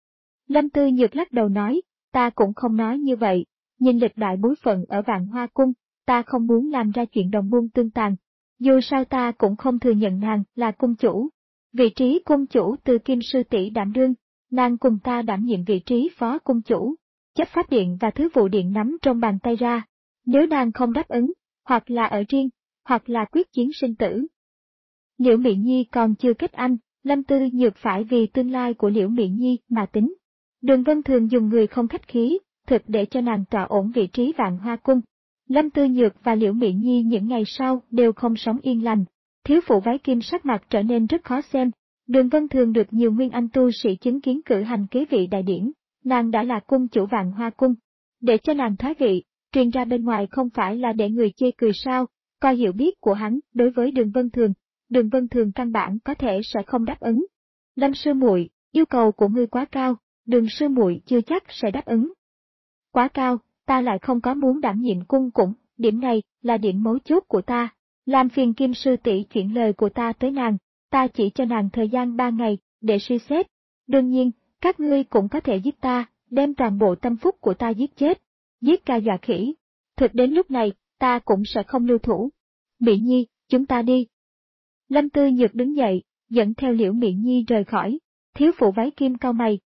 Lâm Tư Nhược lắc đầu nói, ta cũng không nói như vậy, nhìn lịch đại bối phận ở Vạn Hoa Cung, ta không muốn làm ra chuyện đồng môn tương tàn. Dù sao ta cũng không thừa nhận nàng là cung chủ. Vị trí cung chủ từ Kim sư tỷ đảm đương, nàng cùng ta đảm nhiệm vị trí phó cung chủ. Chấp pháp điện và thứ vụ điện nắm trong bàn tay ra. Nếu nàng không đáp ứng, hoặc là ở riêng, hoặc là quyết chiến sinh tử. Liễu Mị Nhi còn chưa kết anh, Lâm Tư Nhược phải vì tương lai của Liễu Mị Nhi mà tính. Đường Vân Thường dùng người không khách khí, thực để cho nàng tọa ổn vị trí Vạn Hoa Cung. Lâm Tư Nhược và Liễu Mị Nhi những ngày sau đều không sống yên lành. Thiếu phụ Vái Kim sắc mặt trở nên rất khó xem. Đường Vân Thường được nhiều Nguyên Anh tu sĩ chứng kiến cử hành kế vị đại điển, nàng đã là cung chủ Vạn Hoa Cung. Để cho nàng thoái vị, truyền ra bên ngoài không phải là để người chê cười sao, coi hiểu biết của hắn đối với Đường Vân Thường. Đường Vân Thường căn bản có thể sẽ không đáp ứng. Lâm sư muội, yêu cầu của ngươi quá cao, Đường sư muội chưa chắc sẽ đáp ứng. Quá cao, ta lại không có muốn đảm nhiệm cung cũng, điểm này là điểm mấu chốt của ta. Làm phiền Kim sư tỷ chuyển lời của ta tới nàng, ta chỉ cho nàng thời gian ba ngày để suy xét. Đương nhiên, các ngươi cũng có thể giết ta, đem toàn bộ tâm phúc của ta giết chết, giết ca dọa khỉ. Thực đến lúc này, ta cũng sẽ không lưu thủ. Mị Nhi, chúng ta đi. Lâm Tư Nhược đứng dậy, dẫn theo Liễu Mị Nhi rời khỏi. Thiếu phụ Vái Kim cau mày,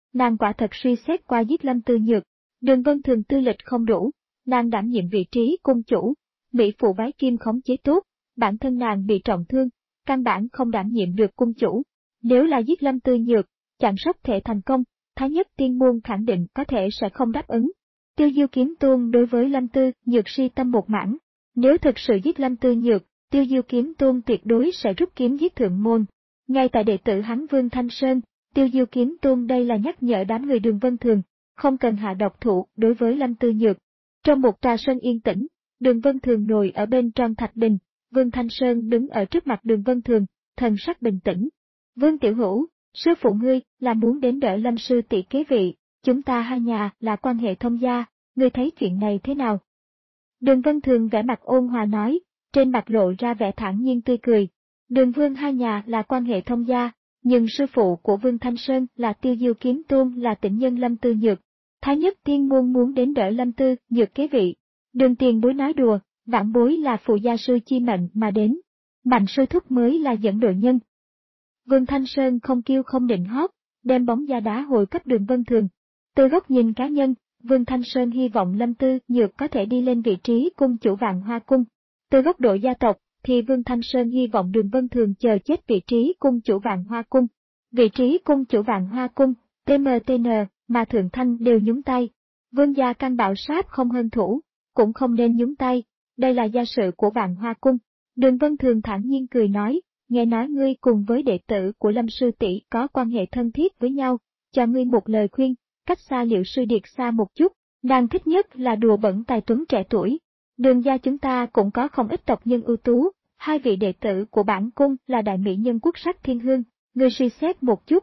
nàng quả thật suy xét qua giết Lâm Tư Nhược. Đường Vân Thường tư lịch không đủ, nàng đảm nhiệm vị trí cung chủ, mỹ phụ bái kim khống chế tốt, bản thân nàng bị trọng thương, căn bản không đảm nhiệm được cung chủ. Nếu là giết Lâm Tư Nhược, chẳng sốc thể thành công, Thái Nhất Tiên Môn khẳng định có thể sẽ không đáp ứng. Tiêu Diêu Kiếm Tôn đối với Lâm Tư Nhược si tâm một mảng, nếu thực sự giết Lâm Tư Nhược, Tiêu Diêu Kiếm Tôn tuyệt đối sẽ rút kiếm giết Thượng Môn. Ngay tại đệ tử hắn Vương Thanh Sơn, Tiêu Diêu Kiếm Tôn đây là nhắc nhở đám người Đường Vân Thường, không cần hạ độc thủ đối với Lâm Tư Nhược. Trong một trà sơn yên tĩnh, Đường Vân Thường ngồi ở bên trong thạch đình, Vương Thanh Sơn đứng ở trước mặt Đường Vân Thường, thần sắc bình tĩnh. Vương Tiểu Hữu, sư phụ ngươi là muốn đến đỡ Lâm sư tỷ kế vị, chúng ta hai nhà là quan hệ thông gia, ngươi thấy chuyện này thế nào? Đường Vân Thường vẻ mặt ôn hòa nói, trên mặt lộ ra vẻ thản nhiên tươi cười. Đường Vương hai nhà là quan hệ thông gia, nhưng sư phụ của Vương Thanh Sơn là Tiêu Diêu Kiếm Tôn là tịnh nhân Lâm Tư Nhược. Thái Nhất Tiên Môn muốn đến đỡ Lâm Tư Nhược kế vị. Đường tiền bối nói đùa, vãn bối là phụ gia sư chi mệnh mà đến. Mạnh sư thúc mới là dẫn đội nhân. Vương Thanh Sơn không kêu không định hót, đem bóng da đá hồi cấp Đường Vân Thường. Từ góc nhìn cá nhân, Vương Thanh Sơn hy vọng Lâm Tư Nhược có thể đi lên vị trí cung chủ Vạn Hoa Cung. Từ góc độ gia tộc, thì Vương Thanh Sơn hy vọng Đường Vân Thường chờ chết vị trí cung chủ Vạn Hoa Cung. Vị trí cung chủ Vạn Hoa Cung, tê em tê en mà Thượng Thanh đều nhúng tay. Vương gia căn bảo sát không hơn thủ, cũng không nên nhúng tay, đây là gia sự của Vạn Hoa Cung. Đường Vân Thường thản nhiên cười nói, nghe nói ngươi cùng với đệ tử của Lâm sư tỷ có quan hệ thân thiết với nhau, cho ngươi một lời khuyên, cách xa Liệu sư điệt xa một chút, nàng thích nhất là đùa bẩn tài tuấn trẻ tuổi. Đường gia chúng ta cũng có không ít tộc nhân ưu tú, hai vị đệ tử của bản cung là đại mỹ nhân quốc sắc thiên hương, ngươi suy xét một chút.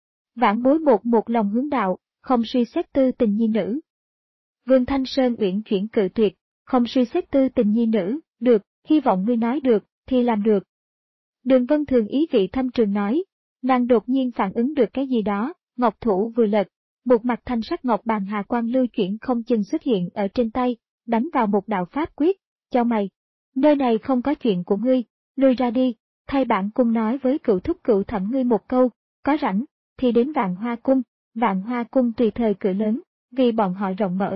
Vãn bối một một lòng hướng đạo, không suy xét tư tình nhi nữ. Vương Thanh Sơn uyển chuyển cự tuyệt, không suy xét tư tình nhi nữ, được, hy vọng ngươi nói được, thì làm được. Đường Vân Thường ý vị thâm trường nói, nàng đột nhiên phản ứng được cái gì đó, ngọc thủ vừa lật, một mặt thanh sắc ngọc bàn hà quang lưu chuyển không chừng xuất hiện ở trên tay, đánh vào một đạo pháp quyết, cho mày. Nơi này không có chuyện của ngươi, lui ra đi, thay bản cung nói với cựu thúc cựu thẩm ngươi một câu, có rảnh, thì đến Vạn Hoa Cung, Vạn Hoa Cung tùy thời cửa lớn, vì bọn họ rộng mở.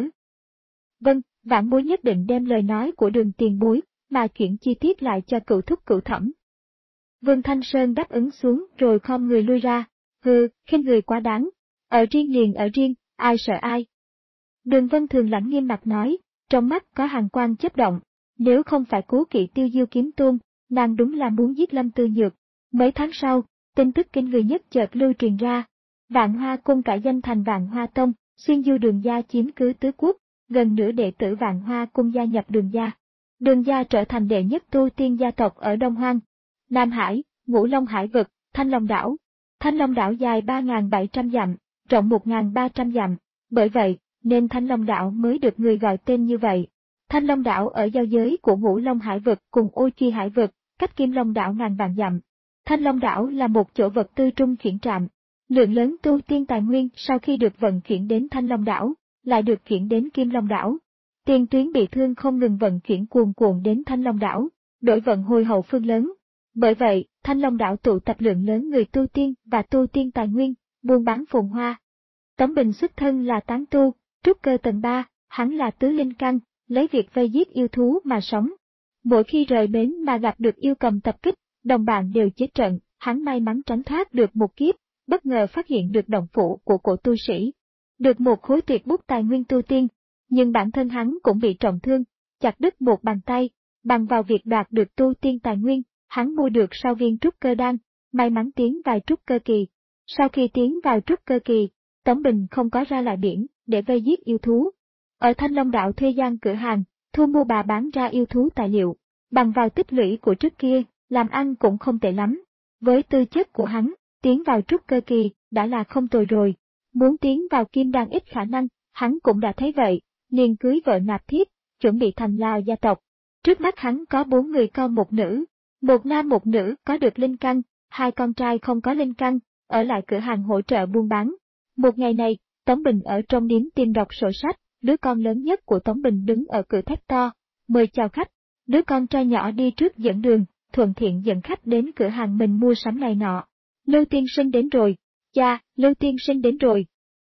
Vâng, vãn bối nhất định đem lời nói của Đường tiền bối, mà chuyển chi tiết lại cho cựu thúc cựu thẩm. Vương Thanh Sơn đáp ứng xuống rồi khom người lui ra, hừ, khinh người quá đáng, ở riêng liền ở riêng, ai sợ ai. Đường Vân Thường lãnh nghiêm mặt nói, trong mắt có hàn quang chớp động, nếu không phải cố kỵ Tiêu Diêu Kiếm Tôn, nàng đúng là muốn giết Lâm Tư Nhược. Mấy tháng sau, tin tức kinh người nhất chợt lưu truyền ra, Vạn Hoa Cung cải danh thành Vạn Hoa Tông, xuyên du Đường gia chiếm cứ tứ quốc, gần nửa đệ tử Vạn Hoa Cung gia nhập Đường gia. Đường gia trở thành đệ nhất tu tiên gia tộc ở Đông Hoang, Nam Hải, Ngũ Long Hải vực, Thanh Long đảo. Thanh Long đảo dài ba nghìn bảy trăm dặm, rộng một nghìn ba trăm dặm, bởi vậy nên Thanh Long đảo mới được người gọi tên như vậy. Thanh Long đảo ở giao giới của Ngũ Long Hải vực cùng Ô Chi Hải vực, cách Kim Long đảo ngàn vạn dặm. Thanh Long đảo là một chỗ vật tư trung chuyển trạm. Lượng lớn tu tiên tài nguyên sau khi được vận chuyển đến Thanh Long đảo, lại được chuyển đến Kim Long đảo. Tiền tuyến bị thương không ngừng vận chuyển cuồn cuộn đến Thanh Long đảo, đổi vận hồi hậu phương lớn. Bởi vậy, Thanh Long đảo tụ tập lượng lớn người tu tiên và tu tiên tài nguyên, buôn bán phồn hoa. Tống Bình xuất thân là tán tu, trúc cơ tầng ba, hắn là tứ linh căn, lấy việc vây giết yêu thú mà sống. Mỗi khi rời bến mà gặp được yêu cầm tập kích, đồng bạn đều chết trận, hắn may mắn tránh thoát được một kiếp, bất ngờ phát hiện được động phủ của cổ tu sĩ. Được một khối tuyệt bút tài nguyên tu tiên, nhưng bản thân hắn cũng bị trọng thương, chặt đứt một bàn tay, bằng vào việc đoạt được tu tiên tài nguyên, hắn mua được sau viên trúc cơ đan, may mắn tiến vào trúc cơ kỳ. Sau khi tiến vào trúc cơ kỳ, Tống Bình không có ra lại biển để vây giết yêu thú. Ở Thanh Long đảo thuê gian cửa hàng, thu mua bà bán ra yêu thú tài liệu, bằng vào tích lũy của trước kia, làm ăn cũng không tệ lắm. Với tư chất của hắn, tiến vào trúc cơ kỳ đã là không tồi rồi. Muốn tiến vào kim đan ít khả năng, hắn cũng đã thấy vậy, liền cưới vợ nạp thiếp, chuẩn bị thành lao gia tộc. Trước mắt hắn có bốn người con một nữ, một nam một nữ có được linh căn, hai con trai không có linh căn, ở lại cửa hàng hỗ trợ buôn bán. Một ngày này, Tống Bình ở trong điếm tìm đọc sổ sách, đứa con lớn nhất của Tống Bình đứng ở cửa thét to, mời chào khách. Đứa con trai nhỏ đi trước dẫn đường, thuận tiện dẫn khách đến cửa hàng mình mua sắm này nọ. Lưu tiên sinh đến rồi, cha, Lưu tiên sinh đến rồi.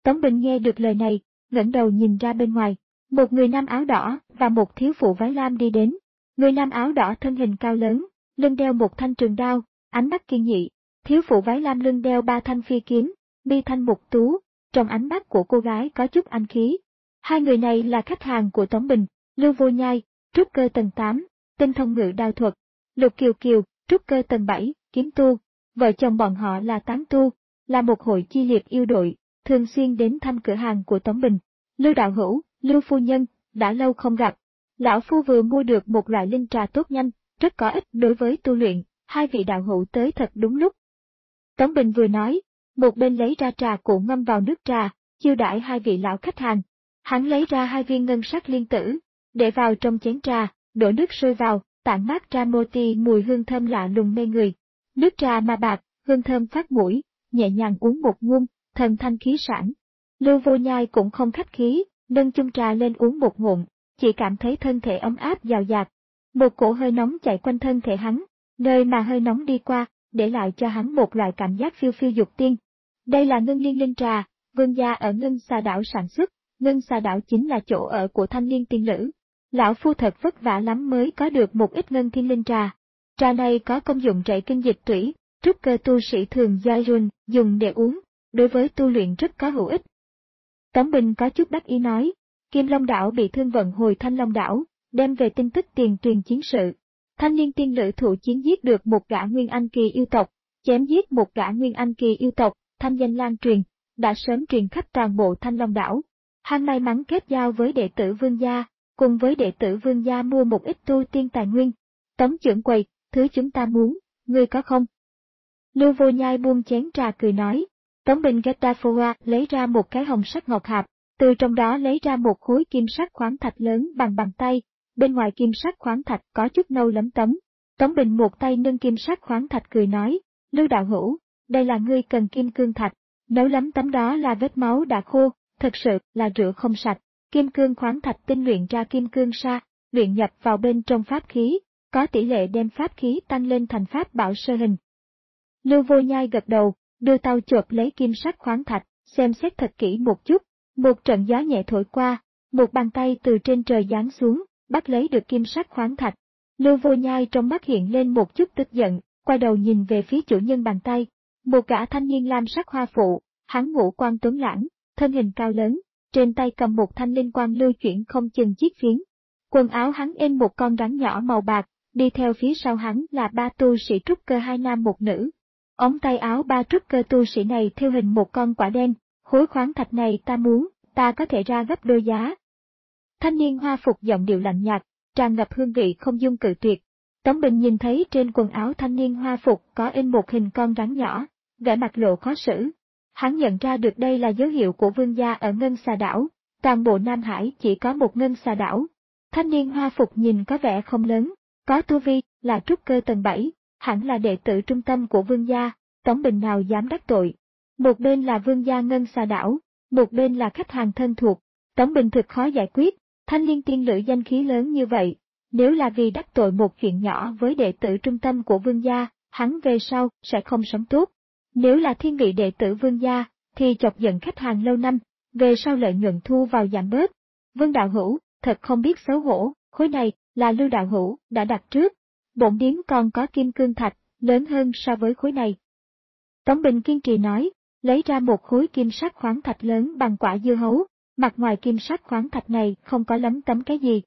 Tống Bình nghe được lời này, ngẩng đầu nhìn ra bên ngoài. Một người nam áo đỏ và một thiếu phụ váy lam đi đến. Người nam áo đỏ thân hình cao lớn, lưng đeo một thanh trường đao, ánh mắt kiên nghị. Thiếu phụ váy lam lưng đeo ba thanh phi kiếm, mi thanh mục tú, trong ánh mắt của cô gái có chút anh khí. Hai người này là khách hàng của Tống Bình, Lưu Vô Nhai, trúc cơ tầng tám, tinh thông ngự đao thuật, Lục Kiều Kiều, trúc cơ tầng bảy, kiếm tu. Vợ chồng bọn họ là tán tu, là một hội chi liệt yêu đội, thường xuyên đến thăm cửa hàng của Tống Bình. Lưu đạo hữu, Lưu phu nhân, đã lâu không gặp. Lão phu vừa mua được một loại linh trà tốt nhanh, rất có ích đối với tu luyện, hai vị đạo hữu tới thật đúng lúc. Tống Bình vừa nói, một bên lấy ra trà cụ ngâm vào nước trà, chiêu đãi hai vị lão khách hàng. Hắn lấy ra hai viên ngân sắc liên tử, để vào trong chén trà, đổ nước sôi vào, tản mát ra mô ti mùi hương thơm lạ lùng mê người. Nước trà mà bạc, hương thơm phát mũi, nhẹ nhàng uống một ngụm, thần thanh khí sảng. Lưu Vô Nhai cũng không khách khí, nâng chung trà lên uống một ngụm, chỉ cảm thấy thân thể ấm áp dào dạt. Một cổ hơi nóng chạy quanh thân thể hắn, nơi mà hơi nóng đi qua, để lại cho hắn một loại cảm giác phiêu phiêu dục tiên. Đây là ngân liên linh trà, vương gia ở Ngân Xà Đảo sản xuất, Ngân Xà Đảo chính là chỗ ở của thanh niên tiên nữ. Lão phu thật vất vả lắm mới có được một ít ngân thiên linh trà. Trà này có công dụng trị kinh dịch tủy, trúc cơ tu sĩ thường gia run, dùng để uống, đối với tu luyện rất có hữu ích. Tống Bình có chút đắc ý nói, Kim Long Đảo bị thương vận hồi Thanh Long Đảo, đem về tin tức tiền truyền chiến sự. Thanh niên tiên nữ thụ chiến giết được một gã Nguyên Anh kỳ yêu tộc, chém giết một gã Nguyên Anh kỳ yêu tộc, thanh danh lan truyền, đã sớm truyền khắp toàn bộ Thanh Long Đảo. Hắn may mắn kết giao với đệ tử Vương gia, cùng với đệ tử Vương gia mua một ít tu tiên tài nguyên. Tống trưởng quầy, thứ chúng ta muốn, ngươi có không? Lưu Vô Nhai buông chén trà cười nói. Tống Bình Getafoa lấy ra một cái hồng sắc ngọc hạp, từ trong đó lấy ra một khối kim sắc khoáng thạch lớn bằng bàn tay, bên ngoài kim sắc khoáng thạch có chút nâu lấm tấm. Tống Bình một tay nâng kim sắc khoáng thạch cười nói, Lưu đạo hữu, đây là ngươi cần kim cương thạch, nấu lấm tấm đó là vết máu đã khô, thật sự là rửa không sạch. Kim cương khoáng thạch tinh luyện ra kim cương sa, luyện nhập vào bên trong pháp khí, có tỷ lệ đem pháp khí tăng lên thành pháp bảo sơ hình. Lưu Vô Nhai gật đầu, đưa tay chộp lấy kim sắc khoáng thạch, xem xét thật kỹ một chút. Một trận gió nhẹ thổi qua, một bàn tay từ trên trời giáng xuống, bắt lấy được kim sắc khoáng thạch. Lưu Vô Nhai trong mắt hiện lên một chút tức giận, quay đầu nhìn về phía chủ nhân bàn tay. Một gã thanh niên lam sắc hoa phụ, hắn ngũ quan tuấn lãng, thân hình cao lớn, trên tay cầm một thanh linh quang lưu chuyển không chừng chiếc phiến. Quần áo hắn êm một con rắn nhỏ màu bạc, đi theo phía sau hắn là ba tu sĩ trúc cơ hai nam một nữ. Ống tay áo ba trúc cơ tu sĩ này thêu hình một con quả đen, khối khoáng thạch này ta muốn, ta có thể ra gấp đôi giá. Thanh niên hoa phục giọng điệu lạnh nhạt, tràn ngập hương vị không dung cự tuyệt. Tống Bình nhìn thấy trên quần áo thanh niên hoa phục có in một hình con rắn nhỏ, vẻ mặt lộ khó xử. Hắn nhận ra được đây là dấu hiệu của vương gia ở Ngân Xà Đảo, toàn bộ Nam Hải chỉ có một Ngân Xà Đảo. Thanh niên hoa phục nhìn có vẻ không lớn, có tu vi, là trúc cơ tầng bảy, hẳn là đệ tử trung tâm của vương gia, Tống Bình nào dám đắc tội. Một bên là vương gia Ngân Xà Đảo, một bên là khách hàng thân thuộc, Tống Bình thực khó giải quyết, thanh niên tiên nữ danh khí lớn như vậy, nếu là vì đắc tội một chuyện nhỏ với đệ tử trung tâm của vương gia, hắn về sau sẽ không sống tốt. Nếu là thiên vị đệ tử vương gia, thì chọc giận khách hàng lâu năm, về sau lợi nhuận thu vào giảm bớt. Vương đạo hữu, thật không biết xấu hổ, khối này là Lưu đạo hữu đã đặt trước. Bổn điếm còn có kim cương thạch, lớn hơn so với khối này. Tống Bình kiên trì nói, lấy ra một khối kim sắc khoáng thạch lớn bằng quả dưa hấu, mặt ngoài kim sắc khoáng thạch này không có lấm tấm cái gì.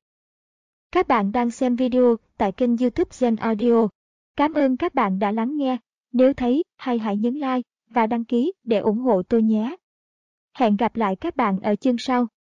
Các bạn đang xem video tại kênh YouTube Gen Audio. Cảm ơn các bạn đã lắng nghe, nếu thấy hay hãy nhấn like và đăng ký để ủng hộ tôi nhé. Hẹn gặp lại các bạn ở chương sau.